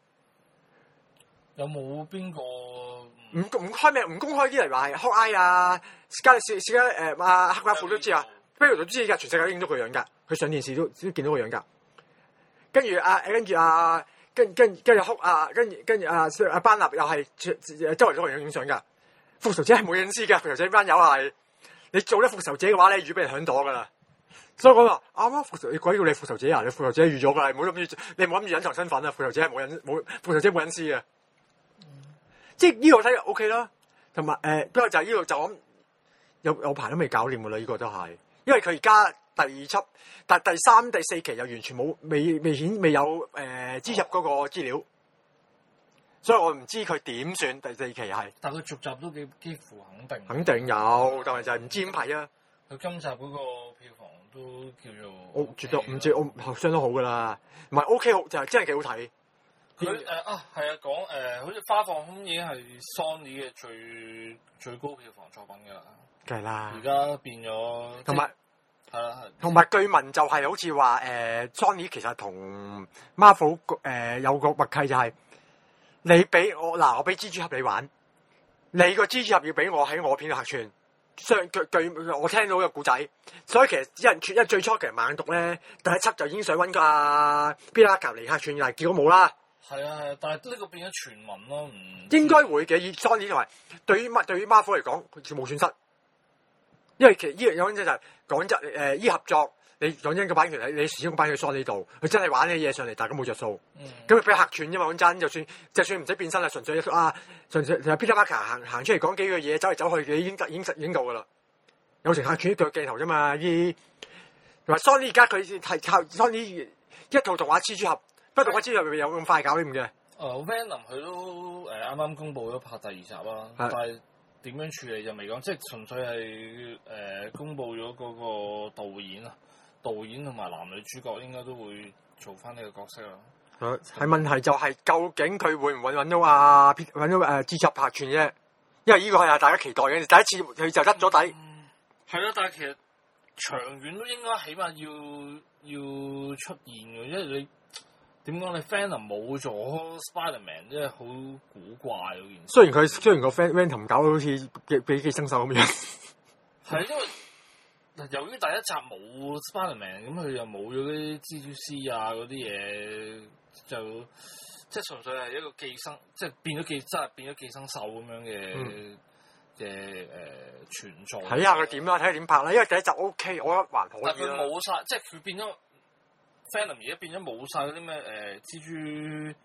有冇邊個唔唔開名唔公開啲嚟話係 Hawkeye 啊？斯嘉麗斯斯嘉誒阿黑寡婦都知啊。不如都知㗎，全世界都影到佢樣㗎，佢上電視都都見到個樣㗎。跟住啊，跟住啊，跟跟跟住哭啊，跟住跟住啊，阿班納又係周圍都有影相㗎。復仇者係冇隱私㗎，復仇者班友係你做咗復仇者嘅話咧，預俾人響朵㗎啦。所以我話啱啱復仇，你鬼叫你復仇者啊！你復仇者預咗㗎啦，你唔好諗住，你唔好諗住隱藏身份啊！復仇者係冇隱冇復仇者冇隱私嘅。嗯、即係呢個睇 O K 啦，同埋誒，不過就係呢度就咁有有排都未搞掂㗎啦，呢、呢個都係。因為佢而家第二輯，但係第三、第四期又完全冇未未顯未有誒資入嗰個資料，所以我唔知佢點算第四期係。但係佢續集都幾幾乎肯定。肯定有，但係就係唔知點睇啊！ 佢今集嗰個票房都叫做、OK， 我絕對唔知，我相當好噶啦，唔係 O K 好就係真係幾好睇。 佢誒啊係啊講誒，好似花放空已經係 Sony 嘅最最高票房作品㗎啦。梗係啦，而家變咗，同埋係啦， 同埋據聞就係好似話誒 Sony 其實同 Marvel 誒、呃、有個默契，就係你俾我嗱，我俾蜘蛛俠你玩，你個蜘蛛俠要俾我喺我片度客串。相據據我聽到個故仔，所以其實一人一最初其實猛毒咧第一輯就已經想揾個 Peter Parker 嚟客串，但係結果冇啦。 係啊係啊，但係呢個變咗傳聞咯，唔應該會嘅。以 Sony 同埋對於對於 Marvel 嚟講，佢冇損失。因為其實呢樣嘢就係講真，誒、呃，依合作你講真個版權，你你始終版權喺 Sony 度，佢真係玩啲嘢上嚟，大家冇着數。咁佢俾客串啫嘛，講真，就算就算唔使變身啦，純粹啊，純粹 Peter Parker 行行出嚟講幾句嘢，走嚟走去，你已經已經實影到噶啦。有成客串一腳鏡頭啫嘛，依同埋 Sony 而家佢係靠 Sony 一套動畫蜘蛛俠，不過動畫蜘蛛俠咪有咁快搞掂嘅。 誒 Venom 佢都誒啱啱公佈咗拍第二集啦，但係點樣處理就未講，即係純粹係誒、呃、公佈咗嗰個導演啊，導演同埋男女主角應該都會做翻呢個角色啦。係、嗯、 問題就係究竟佢會唔會揾到啊揾到誒蜘蛛拍串啫？因為呢個係大家期待嘅，第一次佢就得咗底。 係啦、嗯，但係其實長遠都應該起碼要要出現嘅，因為你。點講？你 Venom 冇咗 Spiderman， 真係好古怪嗰件事。 雖然佢雖然個 Venom 搞到好似寄俾寄生獸咁樣， 係因為由於第一集冇 Spiderman， 咁佢又冇咗啲蜘蛛絲啊嗰啲嘢，就即係純粹係一個寄生，即係變咗寄，真係變咗寄生獸咁樣嘅嘅誒存在。睇下佢點啦，睇下點拍啦。因為第一集 OK，我覺得還可以。但佢冇晒，即係佢變咗。Venom 而家變咗冇晒嗰啲咩誒蜘蛛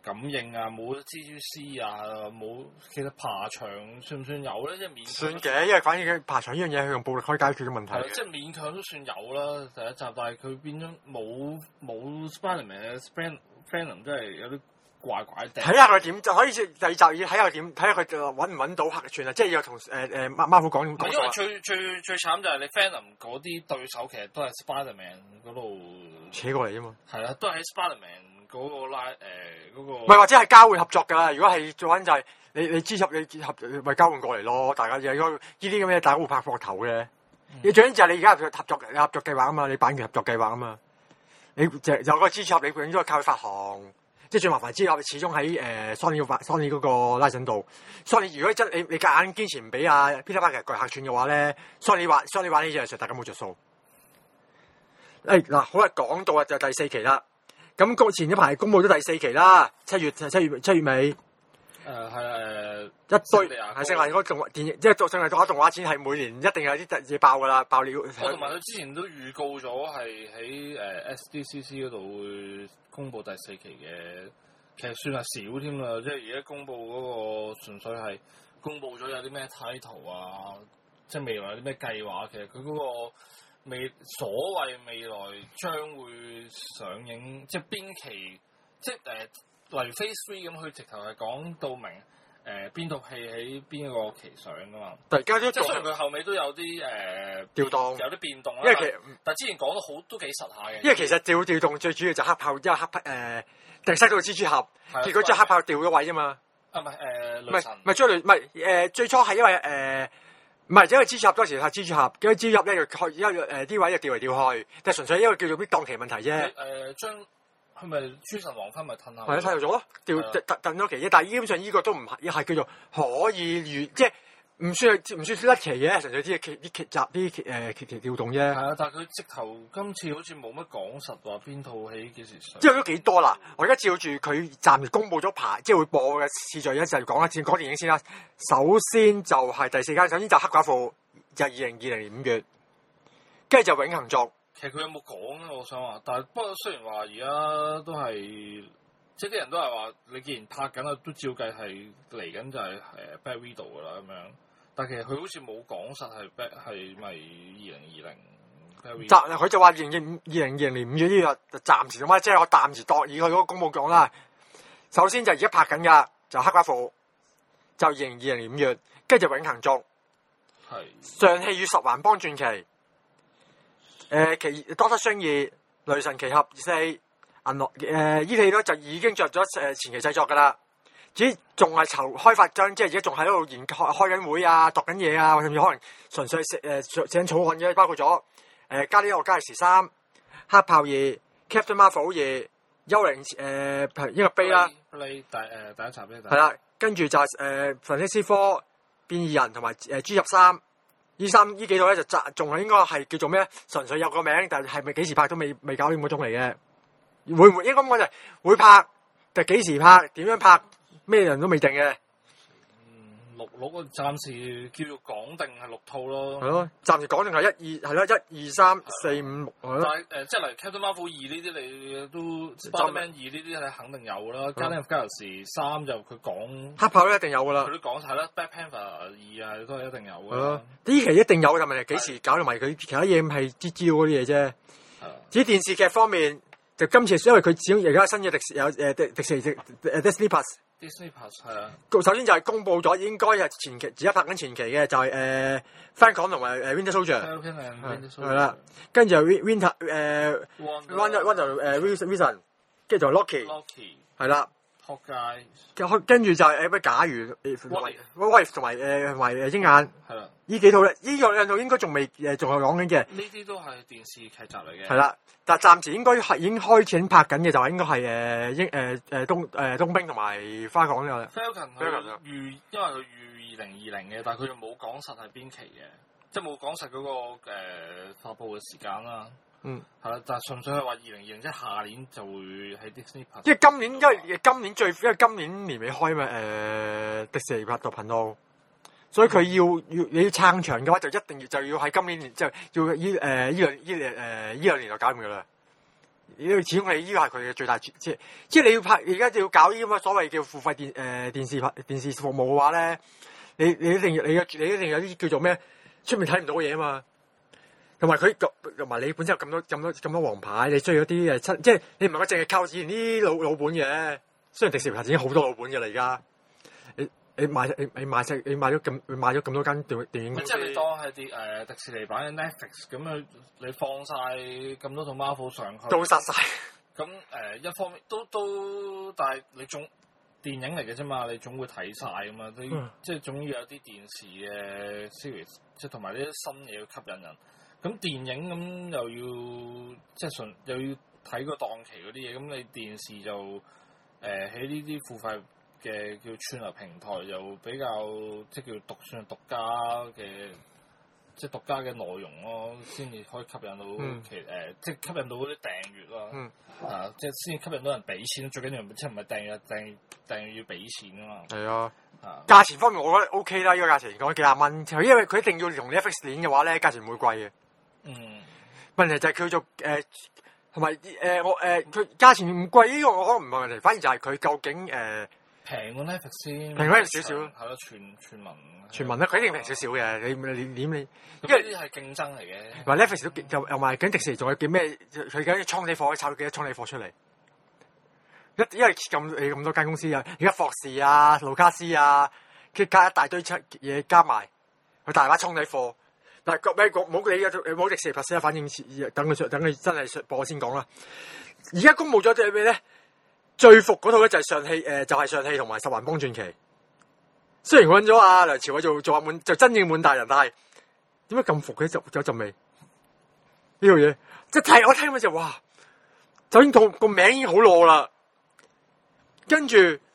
感應啊，冇蜘蛛絲啊，冇其實爬牆算唔算有咧？即係勉算嘅，因為反正爬牆呢樣嘢係用暴力可以解決嘅問題。 係咯，即係勉強都算有啦。第一集，但係佢變咗冇冇 Spiderman 嘅 Venom 真係有啲怪怪地。睇下佢點就可以第二集要睇下點，睇下佢揾唔揾到客串啊！即係要同誒誒 Marvel 講講。 因為最最最慘就係你 Venom 嗰啲對手其實都係 Spiderman 嗰度扯過嚟啫嘛。係啊，都係喺 Spiderman。嗰、那個拉誒嗰個， 唔係或者係交換合作㗎。如果係做緊就係你你支合你結合咪交換過嚟咯。大家如果呢啲咁嘅大家會拍膊頭嘅。嗯、你最緊就係你而家合作合作計劃啊嘛，你版權合作計劃啊嘛。你就有個支合你永遠都係靠佢發行，即係最麻煩支合始終喺誒 Sony 個 Sony 嗰個拉陣度。Sony 如果真你你夾硬堅持唔俾阿 Peter Parker 巨客串嘅話咧 ，Sony 玩 Sony 玩呢隻就大家冇着數。誒嗱，好啦，講到啊就第四期啦。咁前一排公佈咗第四期啦，七月七月七月尾。誒係誒一堆係聖麗嗰動畫電影，即係做聖麗動畫動畫展係每年一定有啲特嘢爆㗎啦，爆料。 我同埋佢之前都預告咗係喺誒 S D C C 嗰度會公佈第四期嘅，其實算係少添啦，即係而家公佈嗰個純粹係公佈咗有啲咩 title 啊，即係未來有啲咩計劃，其實佢嗰個。未所謂未來將會上映，即係邊期，即係誒、呃，例如 Phase Three 咁，佢直頭係講到明誒邊套戲喺邊一個期上噶嘛。 但而家都即係雖然佢後尾都有啲誒、呃、 調動， 有啲變動啦。 因為其實但，但之前講得好都幾實下嘅。 因為其實調調動最主要就黑豹，因為黑誒定西嗰個蜘蛛俠，結果將黑豹調咗位啫嘛。 啊唔係誒， 唔係唔係追雷，唔係誒最初係因為誒。呃唔係，因為蜘蛛俠當時係蜘蛛俠，因為蜘蛛俠咧就開，因為誒啲位就調嚟調去，但係純粹因為叫做啲檔期問題啫。 誒將係咪諸神黃昏咪褪下？ 係啊，褪後咗咯，調褪褪咗期啫。但係基本上呢個都唔係，係叫做可以預，即係唔算係唔算甩期嘅，純粹啲劇啲劇集啲誒劇劇調動啫。 係啊，但係佢直頭今次好似冇乜講實話邊套戲幾時上。 即係都幾多啦！我而家照住佢暫時公佈咗排，即係會播嘅次序，一就講一次講電影先啦。首先就係第四間，首先就黑寡婦，就係二零二零年五月，跟住就永恆族。 其實佢有冇講咧？我想話，但係不過雖然話而家都係，即係啲人都係話，你既然拍緊啊，都照計係嚟緊就係誒 Black Widow 噶啦咁樣。但係其實佢好似冇講實係 Black 係咪二零二零？ 暫佢就話二零二五二零二零年五月呢個暫時咁啊，即係我暫時當以佢嗰個公佈講啦。首先就而家拍緊噶，就黑寡婦，就二零二零年五月，跟住就永恆族， 係上戲與十環幫傳奇，誒、呃、奇多得雙二雷神奇俠四銀樂誒呢戲咧就已經着咗誒前期製作噶啦。只仲係籌開發張，即係而家仲喺度研開開緊會啊，讀緊嘢啊，甚至可能純粹寫誒寫寫草案嘅，包括咗誒加啲我加時三、黑豹二、Captain Marvel 二、幽靈誒呢個碑啦， 你第誒第一集咧， 係啦，跟住就係誒神奇斯科變異人同埋誒豬入三，呢三呢幾套咧就集仲係應該係叫做咩？純粹有個名，但係係咪幾時拍都未未搞掂嗰種嚟嘅？會唔會應該咁講就係會拍，但係幾時拍？點樣拍？咩人都未定嘅， 嗯，六六個暫時叫做講定係六套咯， 係咯，暫時講定係一二係咯，一二三四五六係咯。 但係誒、呃，即係例如 Captain Marvel 二呢啲，你都 Spider-Man 二呢啲，你肯定有啦。Guardians of the Galaxy 三就佢講黑豹都一定有噶啦， 佢都講晒啦。Black Panther 二啊，都係一定有噶啦。 呢期一定有，但係幾時搞同埋佢其他嘢唔係支招嗰啲嘢啫。至於電視劇方面，就今次因為佢始終而家新嘅迪士有誒迪迪士尼誒 Disney Plus。Disney Plus 係啊， 首先就係公佈咗，應該係前期而家拍緊前期嘅，就係誒 Falcon 同埋誒 Winter Soldier 係啦，跟住就 Winter 誒 Wonder Wonder 誒 Vision， 跟住就 Loki 係啦， 學界跟住就係誒咩假如 Wife 同埋誒同埋誒鷹眼係啦， 呢幾套咧，呢兩套應該仲未誒仲係講緊嘅， 呢啲都係電視劇集嚟嘅， 係啦。但係暫時應該係已經開始拍緊嘅，就係應該係誒英誒誒冬誒冬兵同埋花港呢個。 Falcon 佢預，因為佢預二零二零嘅，但係佢就冇講實係邊期嘅，即係冇講實嗰個誒發佈嘅時間啦。 嗯，係啦，但係純粹係話二零二零即係下年就會喺 Disney 拍。 因為今年因為今年最因為今年年尾開嘛誒迪士尼拍到頻道，所以佢要要你要撐場嘅話，就一定要就要喺今年就要依誒依兩依誒依兩年就搞掂噶啦。 呢個始終係呢個係佢嘅最大即係即係你要拍而家要搞呢啲咁嘅所謂叫付費電誒、呃、電視拍電視服務嘅話咧，你你一定要你嘅你一定有啲叫做咩出面睇唔到嘅嘢啊嘛。同埋佢同埋你本身有咁多咁多咁多黃牌，你需要一啲誒親，即係你唔係淨係靠以前啲老老本嘅。雖然迪士尼已經好多老本嘅啦，而家你你買你你買晒你買咗咁你買咗咁多間電電影公司， 即係你當係啲誒迪士尼版嘅 Netflix 咁樣，你放晒咁多套 Marvel 上去， 都殺晒。 咁誒、呃、一方面都都，但係你總電影嚟嘅啫嘛，你總會睇晒噶嘛，你、嗯、即係總要有啲電視嘅 series， 即係同埋呢啲新嘢要吸引人。咁電影咁又要即係純又要睇個檔期嗰啲嘢，咁你電視就誒喺呢啲付費嘅叫串流平台又比較即係叫獨算獨家嘅，即係獨家嘅內容咯，先至可以吸引到其誒、嗯呃，即係吸引到嗰啲訂閱咯，嗯、啊，即係先吸引到人俾錢，最緊要即係唔係訂閱訂訂閱要俾錢啊嘛。係啊，啊， 價錢方面我覺得 OK 啦，呢、呢個價錢講幾廿蚊，因為佢一定要同 Netflix 連嘅話咧，價錢唔會貴嘅。嗯，問題就係佢做誒，同埋誒我誒佢價錢唔貴呢個我可能唔係問題，反而就係佢究竟誒平過 Netflix 先， 平翻少少， 係咯，全全民全民咧，佢一定平少少嘅，你你點你？ 因為呢啲係競爭嚟嘅。 同埋 Netflix 都又又賣緊迪士尼，仲有幾咩？佢而家倉底貨可以炒到幾多倉底貨出嚟？一因為咁你咁多間公司啊，而家霍士啊、盧卡斯啊，佢加一大堆出嘢加埋，佢大把倉底貨。但係咩冇理嘅冇迪士尼 Plus 啦，反正等佢等佢真係播先講啦。而家公佈咗啲咩咧？最服嗰套咧就係上戲誒，就係上戲同埋十環幫傳奇。雖然揾咗阿梁朝偉做做阿滿，就真正滿大人，但係點解咁服嘅？就有陣味呢套嘢，即係睇我聽嗰就哇，首先個個名已經好攞啦，跟住。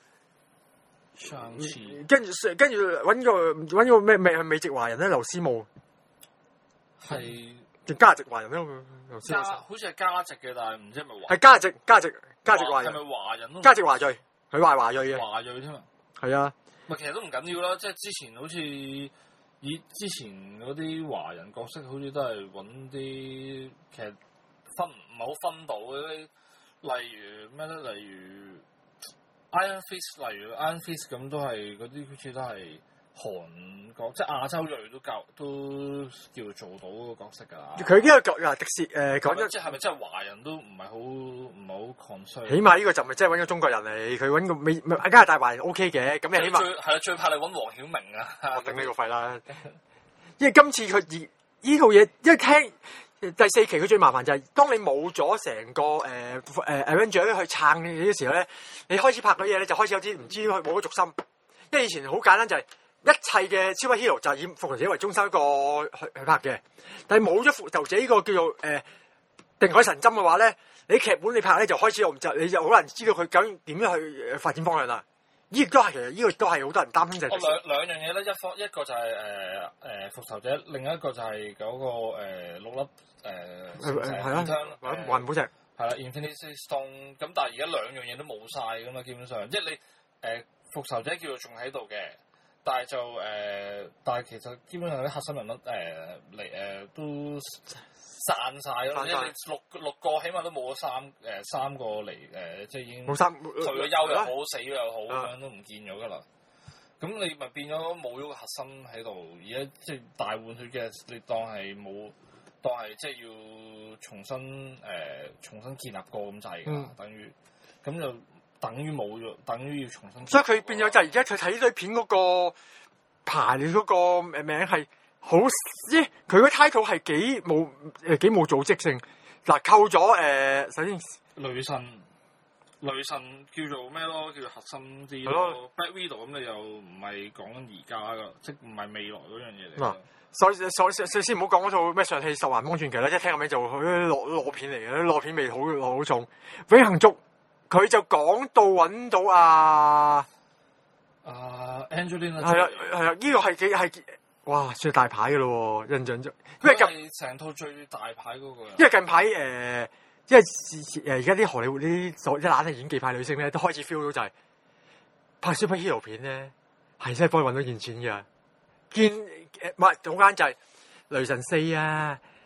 跟住跟住揾個揾個咩咩美籍華人咧，劉思慕係定加籍華人咧？劉思慕好似係加籍嘅，但係唔知係咪華係加籍加籍加籍華人， 係咪華人咯？ 加籍華裔，佢係華裔嘅， 華裔添啊！ 係啊， 咪其實都唔緊要啦，即係之前好似以之前嗰啲華人角色，好似都係揾啲其實分唔係好分到嘅，例如咩咧？例如。Iron Fist 例如 Iron Fist 咁都係嗰啲好似都係韓國即係亞洲裔都夠都叫做做到嗰個角色㗎啦。 佢呢個角嗱迪士誒講真， 即係咪真係華人都唔係好唔係好 concern？ 起碼呢個就咪真係揾個中國人嚟，佢揾個美加拿大華人 OK 嘅，咁你起碼係啊，最怕你揾黃曉明啊！ 我頂呢個肺啦！因為今次佢而呢套嘢，因為聽。第四期佢最麻煩就係、是、當你冇咗成個誒誒 Avenger 去撐你嘅時候咧，你開始拍嗰啲嘢咧就開始有啲唔知佢冇咗軸心。因為以前好簡單就係、是、一切嘅超級 hero 就係以復仇者為中心一個去去拍嘅，但係冇咗復仇者呢個叫做誒、呃、定海神針嘅話咧，你劇本你拍咧就開始又唔就你就好難知道佢究竟點樣去發展方向啦。呢亦都係其實呢個都係好多人擔心就係、是。 兩兩樣嘢咧，一方一個就係誒誒復仇者，另一個就係嗰、那個誒、呃、六粒。誒係啦，環保石係啦 ，Infinity Stone 咁，但係而家兩樣嘢都冇晒噶嘛，基本上，即係你誒復仇者叫做仲喺度嘅，但係就誒、呃，但係其實基本上啲核心人物誒嚟誒都散晒咯，即係你六六個起碼都冇咗三誒、呃、三個嚟誒、呃，即係已經冇三退咗休又好，啊、死咗又好咁、啊、樣都唔見咗噶啦。咁你咪變咗冇咗個核心喺度，而家即係大換血嘅，你當係冇。當係即係要重新誒、呃、重新建立過咁滯㗎，嗯、等於咁就等於冇咗，等於要重新。所以佢變咗就係而家佢睇呢堆片嗰個排列嗰個誒名係好，咦佢個 title 係幾冇誒幾冇組織性。嗱扣咗誒、呃，首先雷神雷神叫做咩咯？叫做核心啲咯。Black Widow 咁你又唔係講緊而家㗎，即係唔係未來嗰樣嘢嚟。所以所以所以先唔好講嗰套咩上戲十環幫傳奇啦，即係聽個名就佢攞攞片嚟嘅，攞片味好好重。永恆族佢就講到揾到啊啊 Angelina 係啊係啊，呢、這個係幾係哇算係大牌嘅咯，印象中。因為近成套最大牌嗰、那個。因為近排誒、呃，因為誒而家啲荷里活啲所一懶係演技派女星咧，都開始 feel 到就係、是、拍 superhero 片咧，係真係幫佢揾到現錢嘅。見誒唔係好簡單就係雷神四啊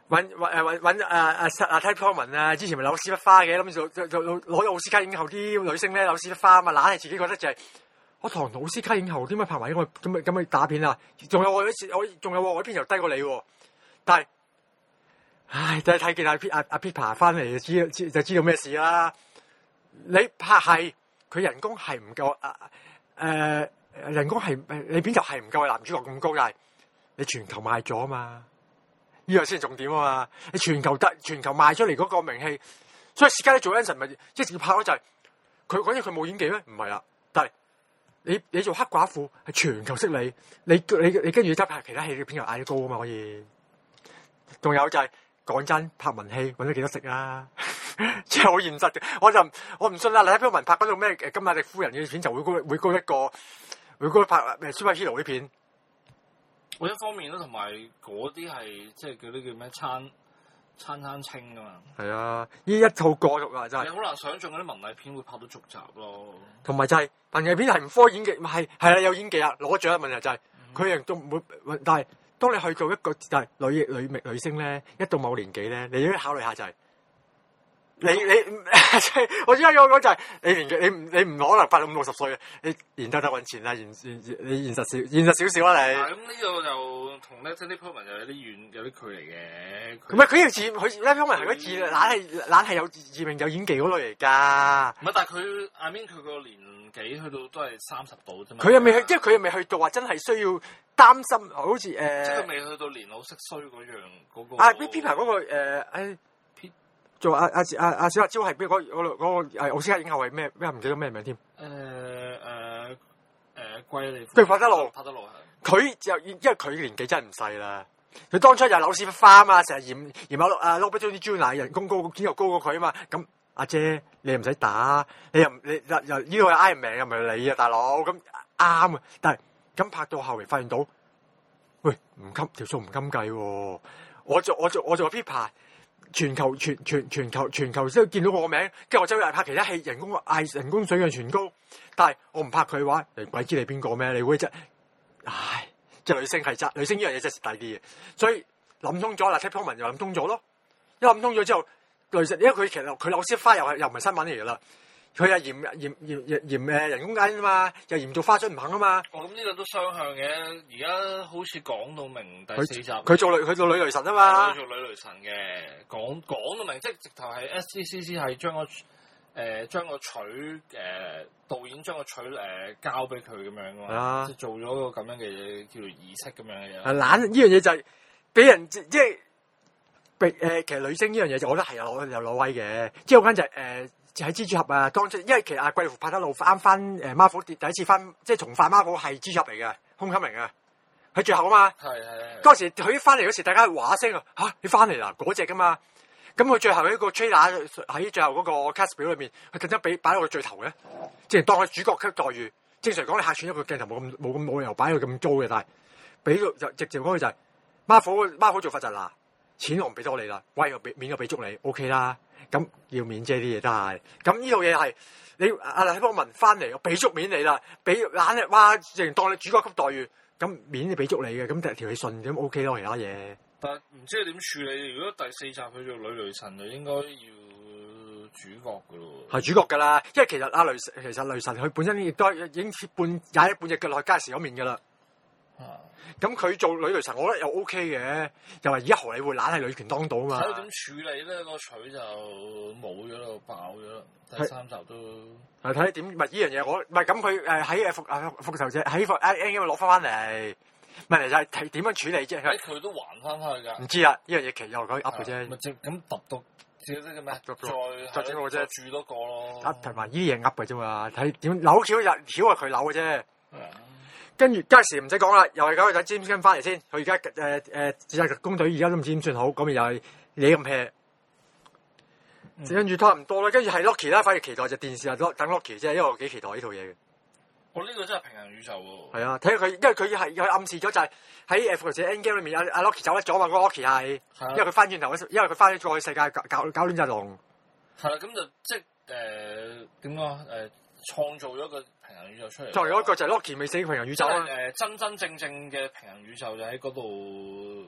揾揾誒揾揾阿阿阿 Natalie Portman啊，之前咪扭屎忽花嘅，諗住攞攞攞奧斯卡影后啲女星咧扭屎忽花啊嘛，懶係自己覺得就係、是、我堂奧斯卡影后點解拍埋呢個咁嘅咁嘅打片啊？仲有我我仲有我邊又低過你喎，但係唉，就係睇見阿 P 阿阿 Pippa 翻嚟就知知就知道咩事啦。你拍係佢人工係唔夠啊誒人工係你邊就係唔夠男主角咁高，但係你全球賣咗啊嘛。呢個先係重點啊嘛！你全球得全球賣出嚟嗰個名氣，所以 Scarlett Johansson咪即係直接拍咯，就係佢講嘢佢冇演技咩？唔係啦，但係你你做黑寡婦係全球識你，你你你跟住得拍其他戲嘅片又嗌得高啊嘛可以。仲有就係、是、講真拍文戲揾咗幾多食啊？即係好現實嘅，我就我唔信啦！你睇邊個文拍嗰套咩金雅迪夫人嘅片就會高會高一個會高拍誒 Superhero 啲片。 我一方面咧，同埋嗰啲係即係嗰啲叫咩餐餐餐清噶嘛。係啊，呢一套過咗啊，真係。 你好難想象嗰啲文藝片會拍到續集咯。 同埋就係、是、文藝片係唔科演技，係係啊有演技啊攞獎嘅問題就係佢亦都唔會，但係當你去做一個就係女女女女星咧，一到某年紀咧，你都要考慮下就係、是。你你即係我依家講講就係你年紀你唔你唔可能拍到五六十歲嘅，你現得得揾錢啦，現現你現實少現實少少啦你。 咁呢個就同 Natalie Portman 就有啲遠有啲距離嘅。 唔係佢要自佢 Natalie Portman 係嗰自懶係懶係有自命有演技嗰類嚟㗎。 唔係，但係佢 I mean 佢個年紀去到都係三十度啫嘛。 佢又未去，即係佢又未去到話真係需要擔心，好似誒。 呃、即係佢未去到年老色衰嗰樣嗰、嗰個。 啊 Pippa 嗰個誒誒。做阿阿阿阿小辣椒係邊嗰嗰個嗰個誒奧斯卡影后係咩咩唔記得咩名添？ 誒誒誒桂利桂帕德路， 帕德路係佢就因為佢年紀真係唔細啦。佢當初又扭屎忽花啊嘛，成日嫌嫌阿阿 Robert Downey Junior 人工高，片又高過佢啊嘛。咁阿姐你又唔使打，你又你又又呢個係 Iron Man又唔係你啊大佬，咁啱啊！但係咁拍到後嚟發現到，喂唔襟條數唔襟計喎，我做我做我做 Pippa。全球全全全球全球都見到我個名，跟住我周圍拍其他戲，人工嗌人工水漲船高，但係我唔拍佢嘅話，人鬼知你邊個咩？你會真，唉，即係女星係真，女星呢樣嘢真係蝕底啲嘅，所以諗通咗啦，Natalie Portman又諗通咗咯，一諗通咗之後，雷神因為佢其實佢扭屎花又係又唔係新聞嚟噶啦。佢係嫌嫌嫌嫌誒人工緊啊嘛，又嫌做花樽唔肯啊嘛。 哦，咁呢個都雙向嘅。而家好似講到明第四集， 佢做女佢做女雷神啊嘛。 佢做女雷神嘅，講講到明，即係直頭係 S D C C 係將個誒將個取誒、呃、導演將個取誒、呃、交俾佢咁樣噶嘛，即係做咗個咁樣嘅嘢叫做儀式咁樣嘅嘢。 係懶呢樣嘢就係俾人即係俾誒，其實女星呢樣嘢就我覺得係有攞有攞威嘅，即係嗰間就係、是、誒。呃喺蜘蛛俠啊，當初因為其實阿桂利夫拍得路啱翻誒 Marvel 第一次翻，即係重返 Marvel 係蜘蛛俠嚟嘅，Homecoming啊，喺最後啊嘛。 係係。 嗰時佢翻嚟嗰時，大家話聲啊，嚇你翻嚟啦，嗰隻噶嘛。咁佢最後一個 trailer 喺最後嗰個 cast 表裏面，佢更加俾擺到佢最頭嘅，即係當佢主角級待遇。正常講你客串一個鏡頭冇咁冇咁冇理由擺到咁高嘅，但係俾到就直接講佢就係 Marvel Marvel 做法就係嗱，錢我唔俾多你啦，喂我俾免我俾足你 ，OK 啦。咁要面啫啲嘢都係，咁呢套嘢係你阿黎波文翻嚟，我俾足面你啦，俾懶力哇，淨當你主角級待遇，咁面你俾足你嘅，咁條氣順咁 OK 咯，其他嘢。 但係唔知點處理？如果第四集佢做女雷神，就應該要主角噶咯。係主角噶啦，因為其實阿雷其實雷神佢本身亦都已經半踩一半隻腳落去加時嗰面噶啦。咁佢做女雷神，我覺得又 OK 嘅，又話而家荷里活懶係女權當道啊嘛。 睇點處理咧？個錘就冇咗咯，爆咗咯。第三集都係睇點，唔係呢樣嘢，我唔係咁佢誒喺誒復誒復仇者喺復 Endgame 攞翻翻嚟，問題就係睇點樣處理啫。 喺佢都還翻翻去㗎。 唔知啊，呢樣嘢其又可以噏嘅啫。 咪即咁揼到少少嘅咩？再再整個啫， 住多個咯。 噏同埋呢啲嘢噏嘅啫嘛，睇點扭橋又橋係佢扭嘅啫。跟住加時唔使講啦，又係咁等 James Gunn 翻嚟先。佢而家誒誒自殺公隊而家都唔知點算好，嗰邊又係你咁 hea。跟住差唔多啦，跟住係 Loki 啦，反而期待就電視啊，等 Loki 啫，因為我幾期待呢套嘢嘅。 我呢、哦這個真係平行宇宙喎。 係啊，睇下佢，因為佢係佢暗示咗就係喺誒復仇者 Endgame 裏面，阿阿 Loki 走得咗嘛，嗰、那個 Loki 係，因為佢翻轉頭，因為佢翻咗過去世界搞搞搞亂陣龍。係啦，咁就即係誒點講誒創造咗個平行宇宙出嚟。 作為一個就係 Loki 未死嘅平行宇宙啊！ 誒真真正正嘅平行宇宙就喺嗰度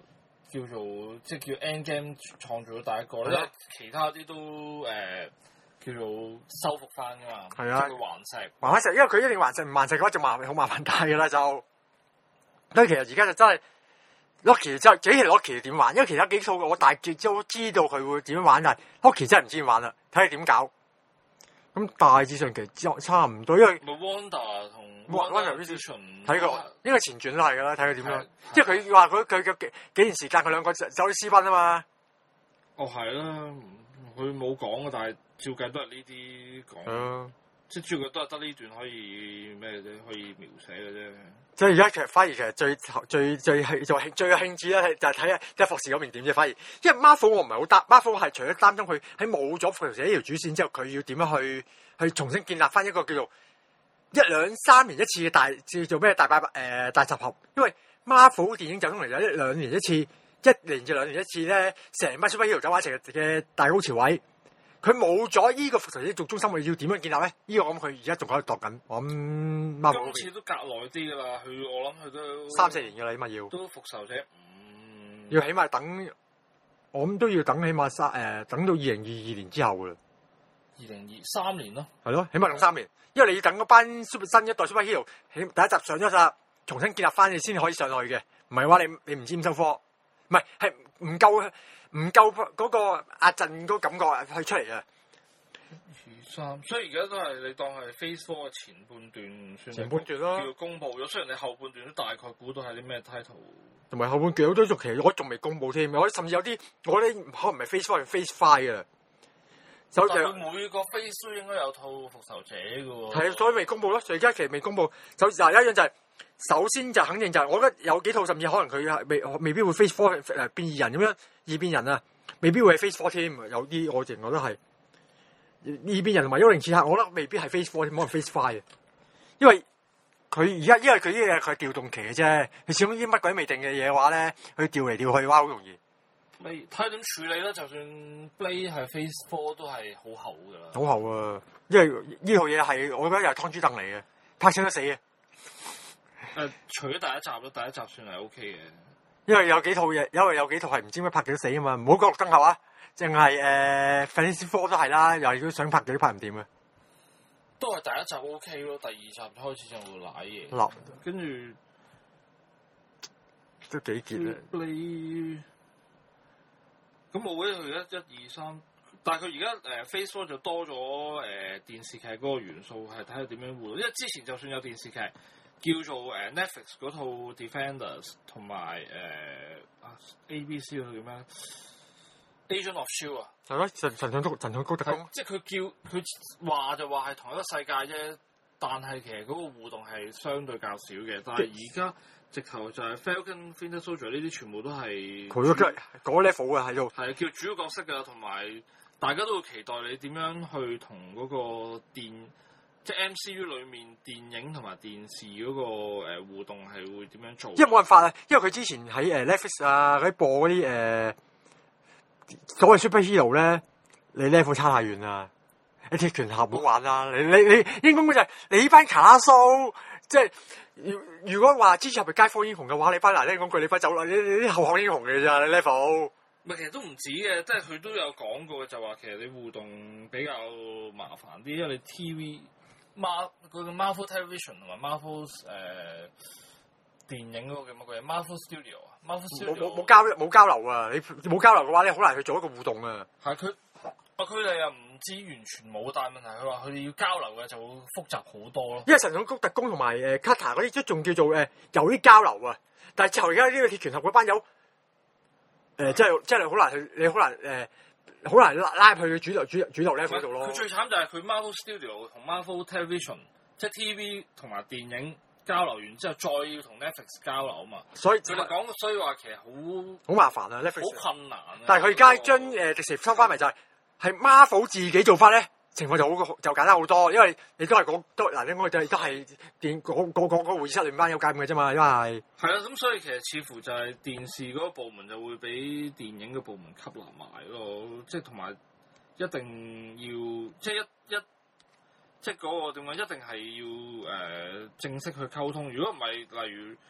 叫做即係叫 Endgame 創造咗第一個咧，因為其他啲都誒、呃、叫做修復翻噶嘛， 係啊， 即係佢還石， 還石，因為佢一定還石，唔還石嘅話就麻好麻煩大噶啦就。所以其實而家就真係 Loki 真係幾期 Loki 點玩，因為其他幾套我大致都知道佢會點樣玩，但係 Loki 真係唔知點玩啦，睇佢點搞。咁大致上其實差唔多，因為 Wanda 同 WandaVision 睇過，應該前傳都係噶啦，睇佢點樣。即係佢話佢佢嘅幾幾年時間，佢兩個走去私奔啊嘛。 哦，係啦，佢冇講嘅，但係照計都係呢啲講。 嗯， 即係主要都係得呢段可以咩啫，可以描寫嘅啫。 即係而家其實反而其實最最最係就係最有興致咧，就係睇下即係霍士嗰邊點啫。反而因為 Marvel 我唔係好擔 Marvel 係除咗擔心佢喺冇咗復仇者呢條主線之後，佢要點樣去去重新建立翻一個叫做一兩三年一次嘅大叫做咩大百誒、呃、大集合。因為 Marvel 電影就通嚟就一兩年一次，一年至兩年一次咧，成班 superhero 走埋一齊嘅大高潮位。佢冇咗依個復仇者做中心，我要點樣建立咧？呢、這個我諗佢而家仲喺度度緊。我諗 Marvel 今次都隔耐啲噶啦，佢我諗佢都三四年噶啦，起碼要都復仇者五， 要起碼等，我諗都要等起碼三誒、呃，等到二零二二年之後噶啦。 二零二三年咯， 係咯，起碼等三年，因為你要等嗰班 super 新一代 superhero 起第一集上咗啦，重新建立翻你先可以上去嘅，唔係話你你唔知點收科，唔係係唔夠。唔夠嗰個壓陣嗰個感覺去出嚟嘅。 二三，所以而家都係你當係 Phase Four 嘅前半段算。 前半段咯。 叫公佈咗，雖然你後半段都大概估到係啲咩 title。 同埋後半段好多續期，我仲未公佈添，我甚至有啲我啲可能唔係 Phase Four 係 Phase Five 嘅。 但係佢每個 Phase 都應該有套復仇者嘅喎。係啊，所以未公佈咯。而家其實未公佈，就嗱有一樣就係、是。首先就肯定就係，我覺得有幾套甚至可能佢未未必會 Phase Four 誒變異人咁樣異變人啊，未必會係 Phase Four 添。有啲我淨覺得係異變人同埋幽靈刺客，我覺得未必係 Phase Four 添，可能 Phase Five 嘅。因為佢而家因為佢啲嘢佢係調動期嘅啫，你始終啲乜鬼未定嘅嘢嘅話咧，佢調嚟調去嘅話好容易。 咪睇點處理啦？就算 Blade 係 Phase Four 都係好厚㗎啦。 好厚啊！因為呢套嘢係我覺得又係湯豬凳嚟嘅，拍親都死嘅。 誒、呃，除咗第一集咯，第一集算係 O K 嘅。 因為有幾套嘢，因為有幾套係唔知點解拍幾多死啊嘛，唔好講綠燈俠啊，淨係誒 Fantastic Four 都係啦，又如果想拍幾都拍唔掂嘅。 都係第一集 O K 咯，第二集開始就會瀨嘢。 嗱， 跟住都幾結啊！ 咁冇咧，佢一、一二三，但係佢而家誒 Phase Four 就多咗誒、呃、電視劇嗰個元素，係睇下點樣互動。因為之前就算有電視劇。叫做誒、uh, Netflix 嗰套 Defenders 同埋誒啊 A B C 嗰套叫咩 Agent of Shield 啊， 係咯，神神盾局神盾局特工， 即係佢叫佢話就話係同一個世界啫，但係其實嗰個互動係相對較少嘅。但係而家直頭就係 Falcon Winter Soldier 呢啲全部都係佢嗰嗰個 level 嘅喺度， 係叫主要角色㗎，同埋大家都會期待你點樣去同嗰個電。即係 M C U 裏面電影同埋電視嗰個誒互動係會點樣做？因為冇辦法啊，因為佢之前喺誒 Netflix 啊嗰啲播嗰啲誒所謂 superhero 咧，你 level 差太遠啦，你鐵拳俠唔好玩啦，你你你應該就係你班卡拉蘇，即係如如果話之前係咪街坊英雄嘅話，你班嗱咧講句，你班走啦，你你啲後巷英雄嘅咋，你 level。 唔係，其實都唔止嘅，即係佢都有講過，就話其實你互動比較麻煩啲，因為你 T V。Mar 嗰個 Marvel Television 同埋 Marvel 誒、呃、電影嗰個叫乜鬼嘢 Marvel Studio 啊 Marvel Studio 冇冇冇交冇交流啊！你冇交流嘅話，你好難去做一個互動啊！係佢啊，佢哋又唔知完全冇，但係問題佢話佢哋要交流嘅就會複雜好多咯。因為神盾局特工同埋誒 Cutter 嗰啲都仲叫做誒、呃、有啲交流啊，但係之後而家呢個鐵拳俠嗰班友誒，即係即係好難去，你好難誒。呃好難拉拉去主流主主流 level 度咯。佢最慘就係佢 Marvel Studio 同 Marvel Television， 即係 T V 同埋電影交流完之後，再要同 Netflix 交流啊嘛。所以佢哋講，所以話其實好好麻煩啊 Netflix 好困難啊。但係佢而家將誒迪士尼收翻嚟就係、是、係 Marvel 自己做翻咧，情況就好就簡單好多，因為你都係講都嗱，你我哋都係電嗰嗰嗰個會議室裏面班有計嘅啫嘛，因為係係啊，咁所以其實似乎就係電視嗰個部門就會俾電影嘅部門吸納埋咯，即係同埋一定要即係一一即係嗰個點講，一定係要誒、呃、正式去溝通。如果唔係，例如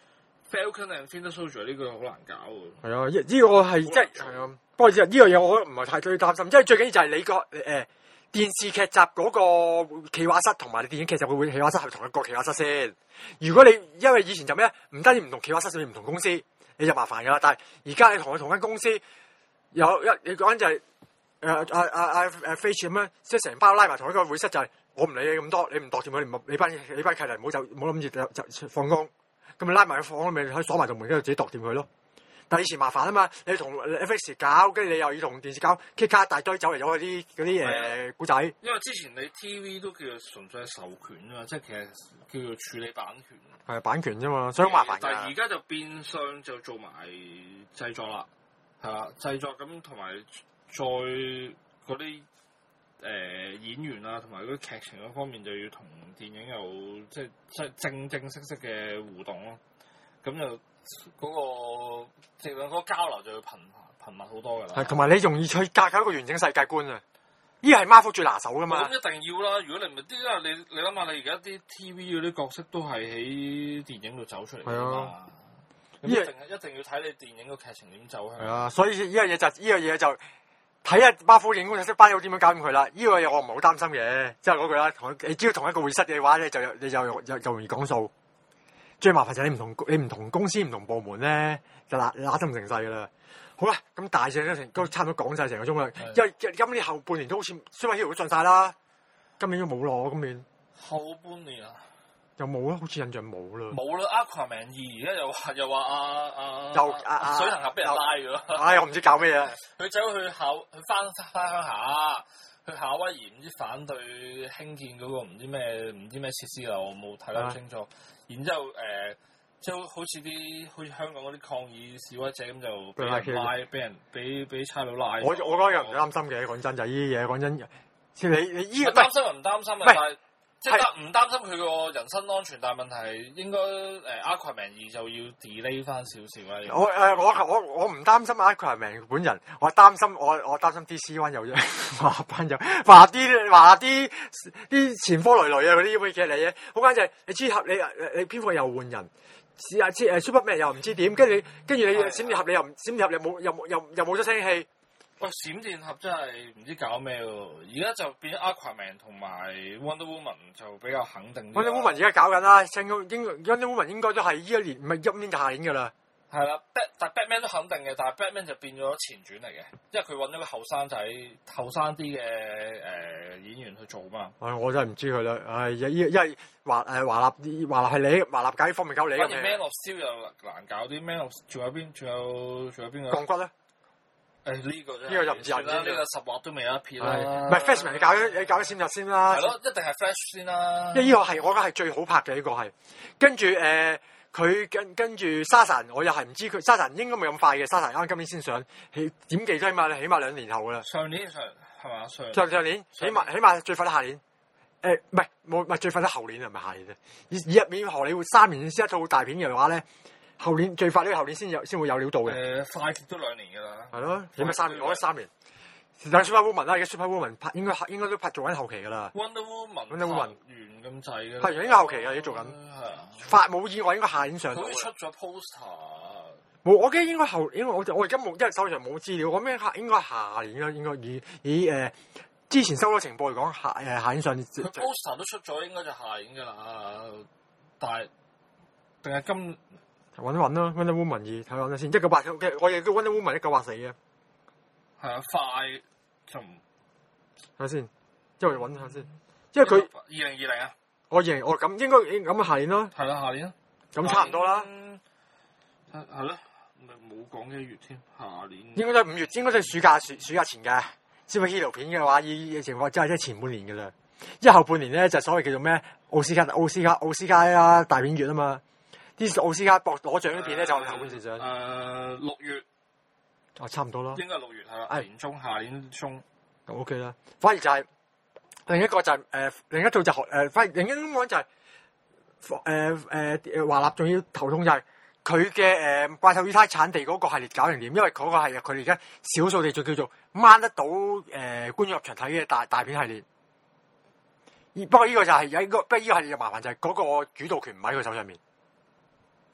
Falcon and Winter Soldier 呢個好難搞喎。 係啊，呢、呢個係即係係啊。不過呢樣嘢我唔係太最擔心，即係最緊要就係你個誒、呃、電視劇集嗰個企畫室同埋你電影劇集會企畫室係同一個企畫室先。如果你因為以前就咩唔單止唔同企畫室，甚至唔同公司，你就麻煩噶啦。但係而家你同佢同間公司有一你講緊就係誒阿阿阿誒 Face 咁樣，即係成包拉埋同一個會室就係、是、我唔理你咁多，你唔度掂佢，你唔你班你班契弟唔好就唔好諗住就就放工，咁咪拉埋個房，咪可以鎖埋道門，跟住自己度掂佢咯。但係以前麻煩啊嘛，你同 F X 搞，跟住你又要同電視搞，K 卡一大堆走嚟走去啲嗰啲誒古仔。 因為之前你 T V 都叫做純粹係授權啊嘛，即係其實叫做處理版權。 係版權啫嘛，所以好麻煩。 但係而家就變相就做埋製作啦，係啦，製作咁同埋再嗰啲誒演員啊，同埋嗰啲劇情嗰方面就要同電影有即係即係正正式式嘅互動咯。咁就嗰、那個即係兩個交流就要頻頻密好多㗎啦。係，同埋你容易去架構一個完整世界觀啊！呢個係 Marvel 最拿手㗎嘛。咁一定要啦！如果你唔係啲，因為你你諗下，你而家啲 T V 嗰啲角色都係喺電影度走出嚟㗎嘛。咁一定一定要睇你電影個劇情點走向。係啊，所以呢樣嘢就呢樣嘢就睇下 Marvel 影公司班友點樣搞掂佢啦。呢、這個嘢我唔係好擔心嘅，即係嗰句啦。同你只要同一個會室嘅話咧，就你就就就容易講數。最麻煩就係你唔同你唔同公司唔同部門咧，就揦揦得唔成勢噶啦。好啦，咁大隻都成都差唔多講晒成個鐘啦。因為今年後半年都好似 Superhero 都盡晒啦，今年都冇咯。今年後半年啊，又冇啦，好似印象冇啦。冇啦 ，Aquaman 二而家又話又話阿阿又阿阿水行俠俾人拉咗。唉，我唔知搞咩嘢。佢走去考，佢翻翻鄉下。去夏威夷唔知反對興建嗰個唔知咩唔知咩設施啦，我冇睇得好清楚。然之後誒，即、呃、係好似啲好似香港嗰啲抗議示威者咁就俾人拉，俾人俾俾差佬拉。我我嗰日唔擔心嘅，講真就係呢啲嘢，講真。即係你你依個擔心又唔擔心啊，但係即係唔擔心佢個人身安全，但係問題係應該誒 Aquaman 二就要 delay 翻少少啦。我誒、呃、我我我唔擔心 Aquaman 本人，我擔心我我擔心 D C One 有啫，話班友話啲話啲啲前科累累啊嗰啲咁嘅嘢嚟嘅，好簡單就係你知合你你蝙蝠又換人，試下知誒 Superman 又唔知點，跟住你跟住你閃電俠你又唔閃電俠你冇又又又冇咗聲氣。喂，閃電俠真係唔知搞咩喎！而家就變咗 Aquaman 同埋 Wonder Woman 就比較肯定。Wonder Woman 而家搞緊啦，應該應 Wonder Woman 應該都係呢一年，唔係今年就下年㗎啦。係啦 ，Bat 但 Batman 都肯定嘅，但係 Batman 就變咗前傳嚟嘅，因為佢揾咗個後生仔、後生啲嘅誒演員去做嘛。唉，我真係唔知佢啦。唉，因因為華誒華納華納係你華納搞呢方面搞你嘅。反而 Man of Steel 又難搞啲 ，Man of 仲有邊？仲有仲有邊個？鋼骨咧？誒呢、這個呢個就唔知啦，呢個十畫都未有一撇啦。唔係 Flashman 你搞咗你搞咗閃入先啦。係咯，一定係 Flash 先啦。因為呢個係我覺得係最好拍嘅呢、這個係。跟住誒，佢、呃、跟跟住沙神，我又係唔知佢沙神應該冇咁快嘅。沙神啱今年先上，起點記都起碼起碼兩年後噶啦。上年上係嘛？上上上年起碼起碼最快得下年。誒唔係冇唔係最快得後年係咪下年啫？以以入面荷里活三年先一套大片嘅話咧。後年最快呢個後年先有先會有料到嘅。誒、呃，快極都兩年㗎啦。係咯，起碼三年，我覺得三年。但係 Super Woman 啦，而家 Super Woman 拍應該應該都拍做緊後期㗎啦。Wonder Woman，Wonder Woman 完咁滯㗎。係完應該後期㗎，而家做緊。係啊。發冇意外應該下年上。佢出咗 poster。冇，我記得應該後，因為我我而家冇，因為手上冇資料，我咩下應該下年啦，應該以以誒、呃、之前收到情報嚟講，下誒下年上年。佢 poster 都出咗，應該就下年㗎啦。但係定係今？揾一揾咯 ，Wonder Woman 二睇下先，一九八我亦都 Wonder Woman 一九八四嘅，係啊，快就唔睇下先，因為揾下先，因為佢二零二零啊，我二零我咁應該咁下年咯，係啦下年咯，咁差唔多啦，係係咯，咪冇講幾月添，下年應該都係五月，應該都係暑假暑暑假前嘅，Superhero片嘅話，依嘅情況真係即係前半年嘅啦，因為後半年咧就所謂叫做咩奧斯卡奧斯卡奧斯卡啊大片月啊嘛。啲奧斯卡博攞獎嗰邊咧就後半時獎。誒六月，啊差唔多啦。應該係六月係啦，年中下年中。咁 OK 啦。反而就係、是、另一個就係、是、誒、呃、另一套就學誒、呃，反而另一種講就係誒誒華納仲要頭痛就係佢嘅誒怪獸與他產地嗰個系列搞成點，因為嗰個係佢哋而家少數地就叫做掹得到誒、呃、觀眾入場睇嘅大大片系列。不過呢個就係有一個，不過呢個系列嘅麻煩就係嗰個主導權唔喺佢手上面。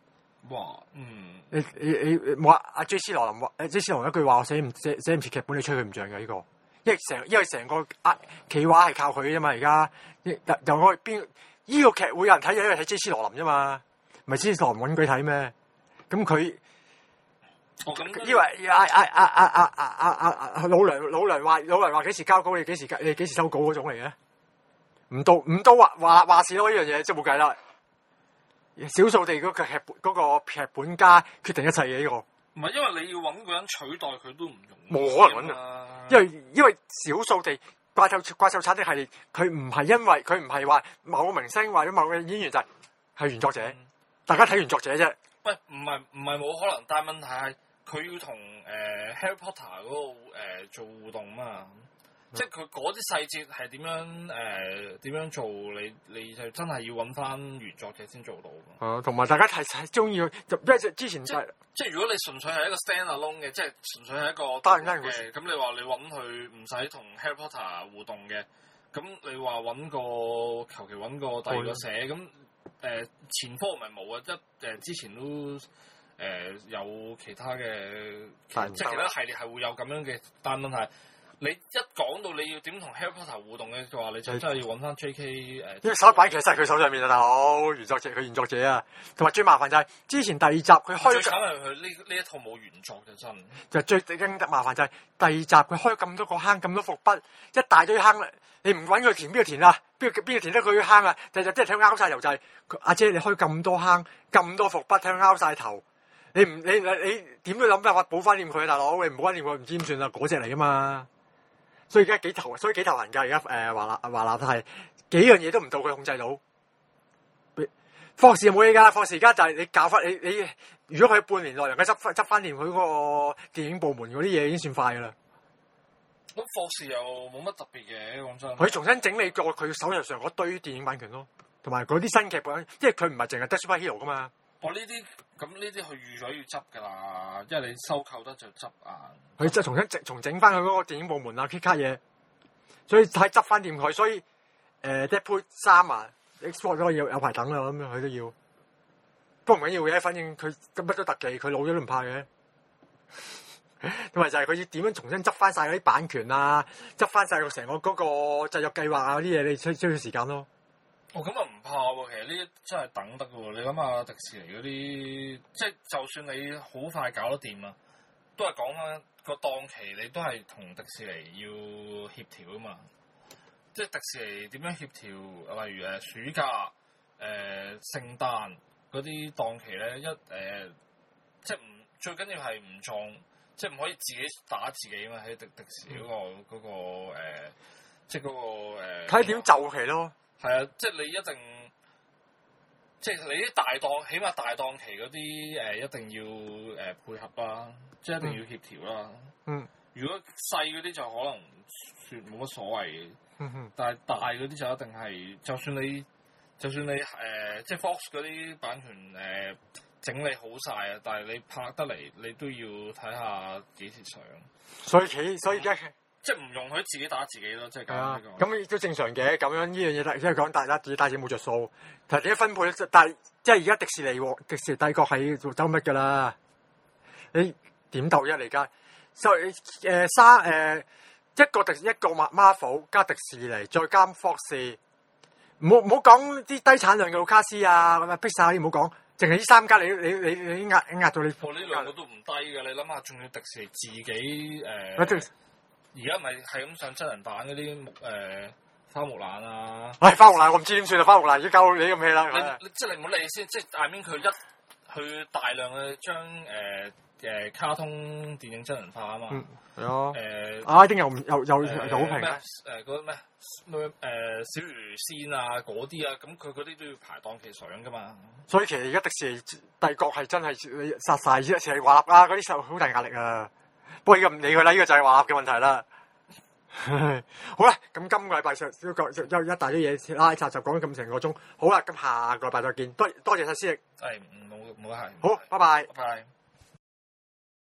哇，嗯， 你你你冇話阿 J C 羅琳話，誒 J C 羅琳一句話我寫唔寫寫唔切劇本，你吹佢唔漲嘅呢個，因為成因為成個啊企畫係靠佢啫嘛，而家由由我邊呢個劇會有人睇，因為睇 J C 羅琳啫嘛，唔係 J C 羅琳揾佢睇咩？咁佢。 哦咁， 因為阿阿阿阿阿阿阿阿老梁老梁話老梁話幾時交稿，你幾時你幾時收稿嗰種嚟嘅？唔到唔到話話話事咯，呢樣嘢即係冇計啦。少數地嗰個劇本嗰個劇本家決定一切嘅呢個。 唔係因為你要揾個人取代佢都唔容易， 冇可能揾啊！因為因為少數地怪獸怪獸產的系列，佢唔係因為佢唔係話某個明星或者某個演員就係係原作者，嗯、大家睇原作者啫。 喂，唔係唔係冇可能，但係問題係。佢要同誒、呃、Harry Potter 嗰度誒做互動嘛，嗯、即係佢嗰啲細節係點樣誒點、呃、樣做，你你就真係要揾翻原作者先做到。 哦、啊，同埋大家睇睇中意，因為之前即係即係如果你純粹係一個 stand alone 嘅，即係純粹係一個單人嘅，咁你話你揾佢唔使同 Harry Potter 互動嘅，咁你話揾個求其揾個第二個寫，咁誒、呃、前科咪冇啊？一誒之前都。誒、呃、有其他嘅，即係其他系列係會有咁樣嘅，但問題你一講到你要點同 Harry Potter 互動嘅話，你就真係要揾翻 J K 誒， 因為手板其實係佢手上面啊，大佬原作者佢原作者啊，同埋最麻煩就係之前第二集佢開最慘係佢呢呢一套冇原作就真， 就最更加麻煩就係第二集佢開咁多個坑咁多伏筆，一大堆坑啦，你唔揾佢填邊個填啊？邊個邊個填得佢啲坑啊？就就即係睇佢拗晒頭就係阿姐你開咁多坑咁多伏筆，睇佢拗晒頭。你唔你你你點都諗辦法補翻掂佢啊，大佬！你唔補翻掂佢唔知點算啦，嗰隻嚟噶嘛。所以而家幾頭，所以幾頭人㗎。而家誒華納華納係幾樣嘢都唔到佢控制到。霍士冇嘢㗎，霍士而家就係你教翻你你，如果佢半年內能夠執翻執翻掂佢嗰個電影部門嗰啲嘢，已經算快㗎啦。 咁霍士又冇乜特別嘅，講真。 佢重新整理過佢手頭上嗰堆電影版權咯，同埋嗰啲新劇本，因為佢唔係淨係得 Superhero 㗎嘛。 我呢啲咁呢啲佢預咗要執㗎啦，因為你收購得就執啊。 佢即係重新整重整翻佢嗰個電影部門啊，K 卡嘢，所以睇執翻掂佢，所以誒 Deadpool 三啊 ，Xbox 都要有排等啦，咁樣佢都要。不過唔緊要嘅，反正佢咁乜都特技，佢老咗都唔怕嘅。同埋就係佢要點樣重新執翻晒嗰啲版權啊，執翻晒個成個嗰個製作計劃啊嗰啲嘢，你需需要時間咯。 哦，咁啊唔怕喎，其實呢啲真係等得嘅喎。你諗下迪士尼嗰啲，即係就算你好快搞得掂啊，都係講翻個檔期，你都係同迪士尼要協調啊嘛。即係迪士尼點樣協調？例如誒暑假、誒、呃、聖誕嗰啲檔期咧，一誒、呃、即係唔最緊要係唔撞，即係唔可以自己打自己啊嘛。喺迪迪士尼嗰、嗰個嗰、嗰個誒、呃，即係、嗰、嗰個誒。睇點就期咯。係啊，即係你一定，即係你啲大檔，起碼大檔期嗰啲誒，一定要誒、呃、配合啦，即係一定要協調啦。嗯。如果細嗰啲就可能算冇乜所謂嘅。嗯哼。但係大嗰啲就一定係，就算你，就算你誒、呃，即係 Fox 嗰啲版權誒、呃、整理好晒啊，但係你拍得嚟，你都要睇下幾時上。所以其所以而家。即係唔容許自己打自己咯，即係咁樣講。咁亦都正常嘅，咁樣呢樣嘢，即係講大家自己打自己冇着數。但係點樣分配咧？但係即係而家迪士尼喎，迪士尼帝國係做周乜㗎啦？你點鬥一嚟㗎？所以誒三誒一個迪一個 Marvel 加迪士尼，再加 Fox，唔好唔好講啲低產量嘅盧卡斯啊，咁啊 Pixar 啲唔好講，淨係呢三家你你你你壓壓到你。我呢兩個都唔低嘅，你諗下，仲要迪士尼自己誒。呃而家咪係咁上真人版嗰啲木誒花木蘭啊！唉、哎，花木蘭我唔知點算啊！花木蘭已經交你咁氣啦！你即係你唔好理先，即係大面佢一去大量嘅將誒誒卡通電影真人化啊嘛！嗯，係啊！誒阿拉丁又唔又又又好評咩？誒嗰啲咩咩誒小魚仙啊嗰啲啊，咁佢嗰啲都要排檔期上噶嘛！所以其實而家迪士尼帝國係真係殺晒，一成係華納啊嗰啲受好大壓力啊！不過依個唔理佢啦，呢、這個就係華納嘅問題啦。好啦，咁今個禮拜上都講有一大堆嘢拉集就講咗咁成個鐘。好啦，咁下個禮拜再見。多多謝晒思力。係，冇冇係。好，拜拜。拜拜。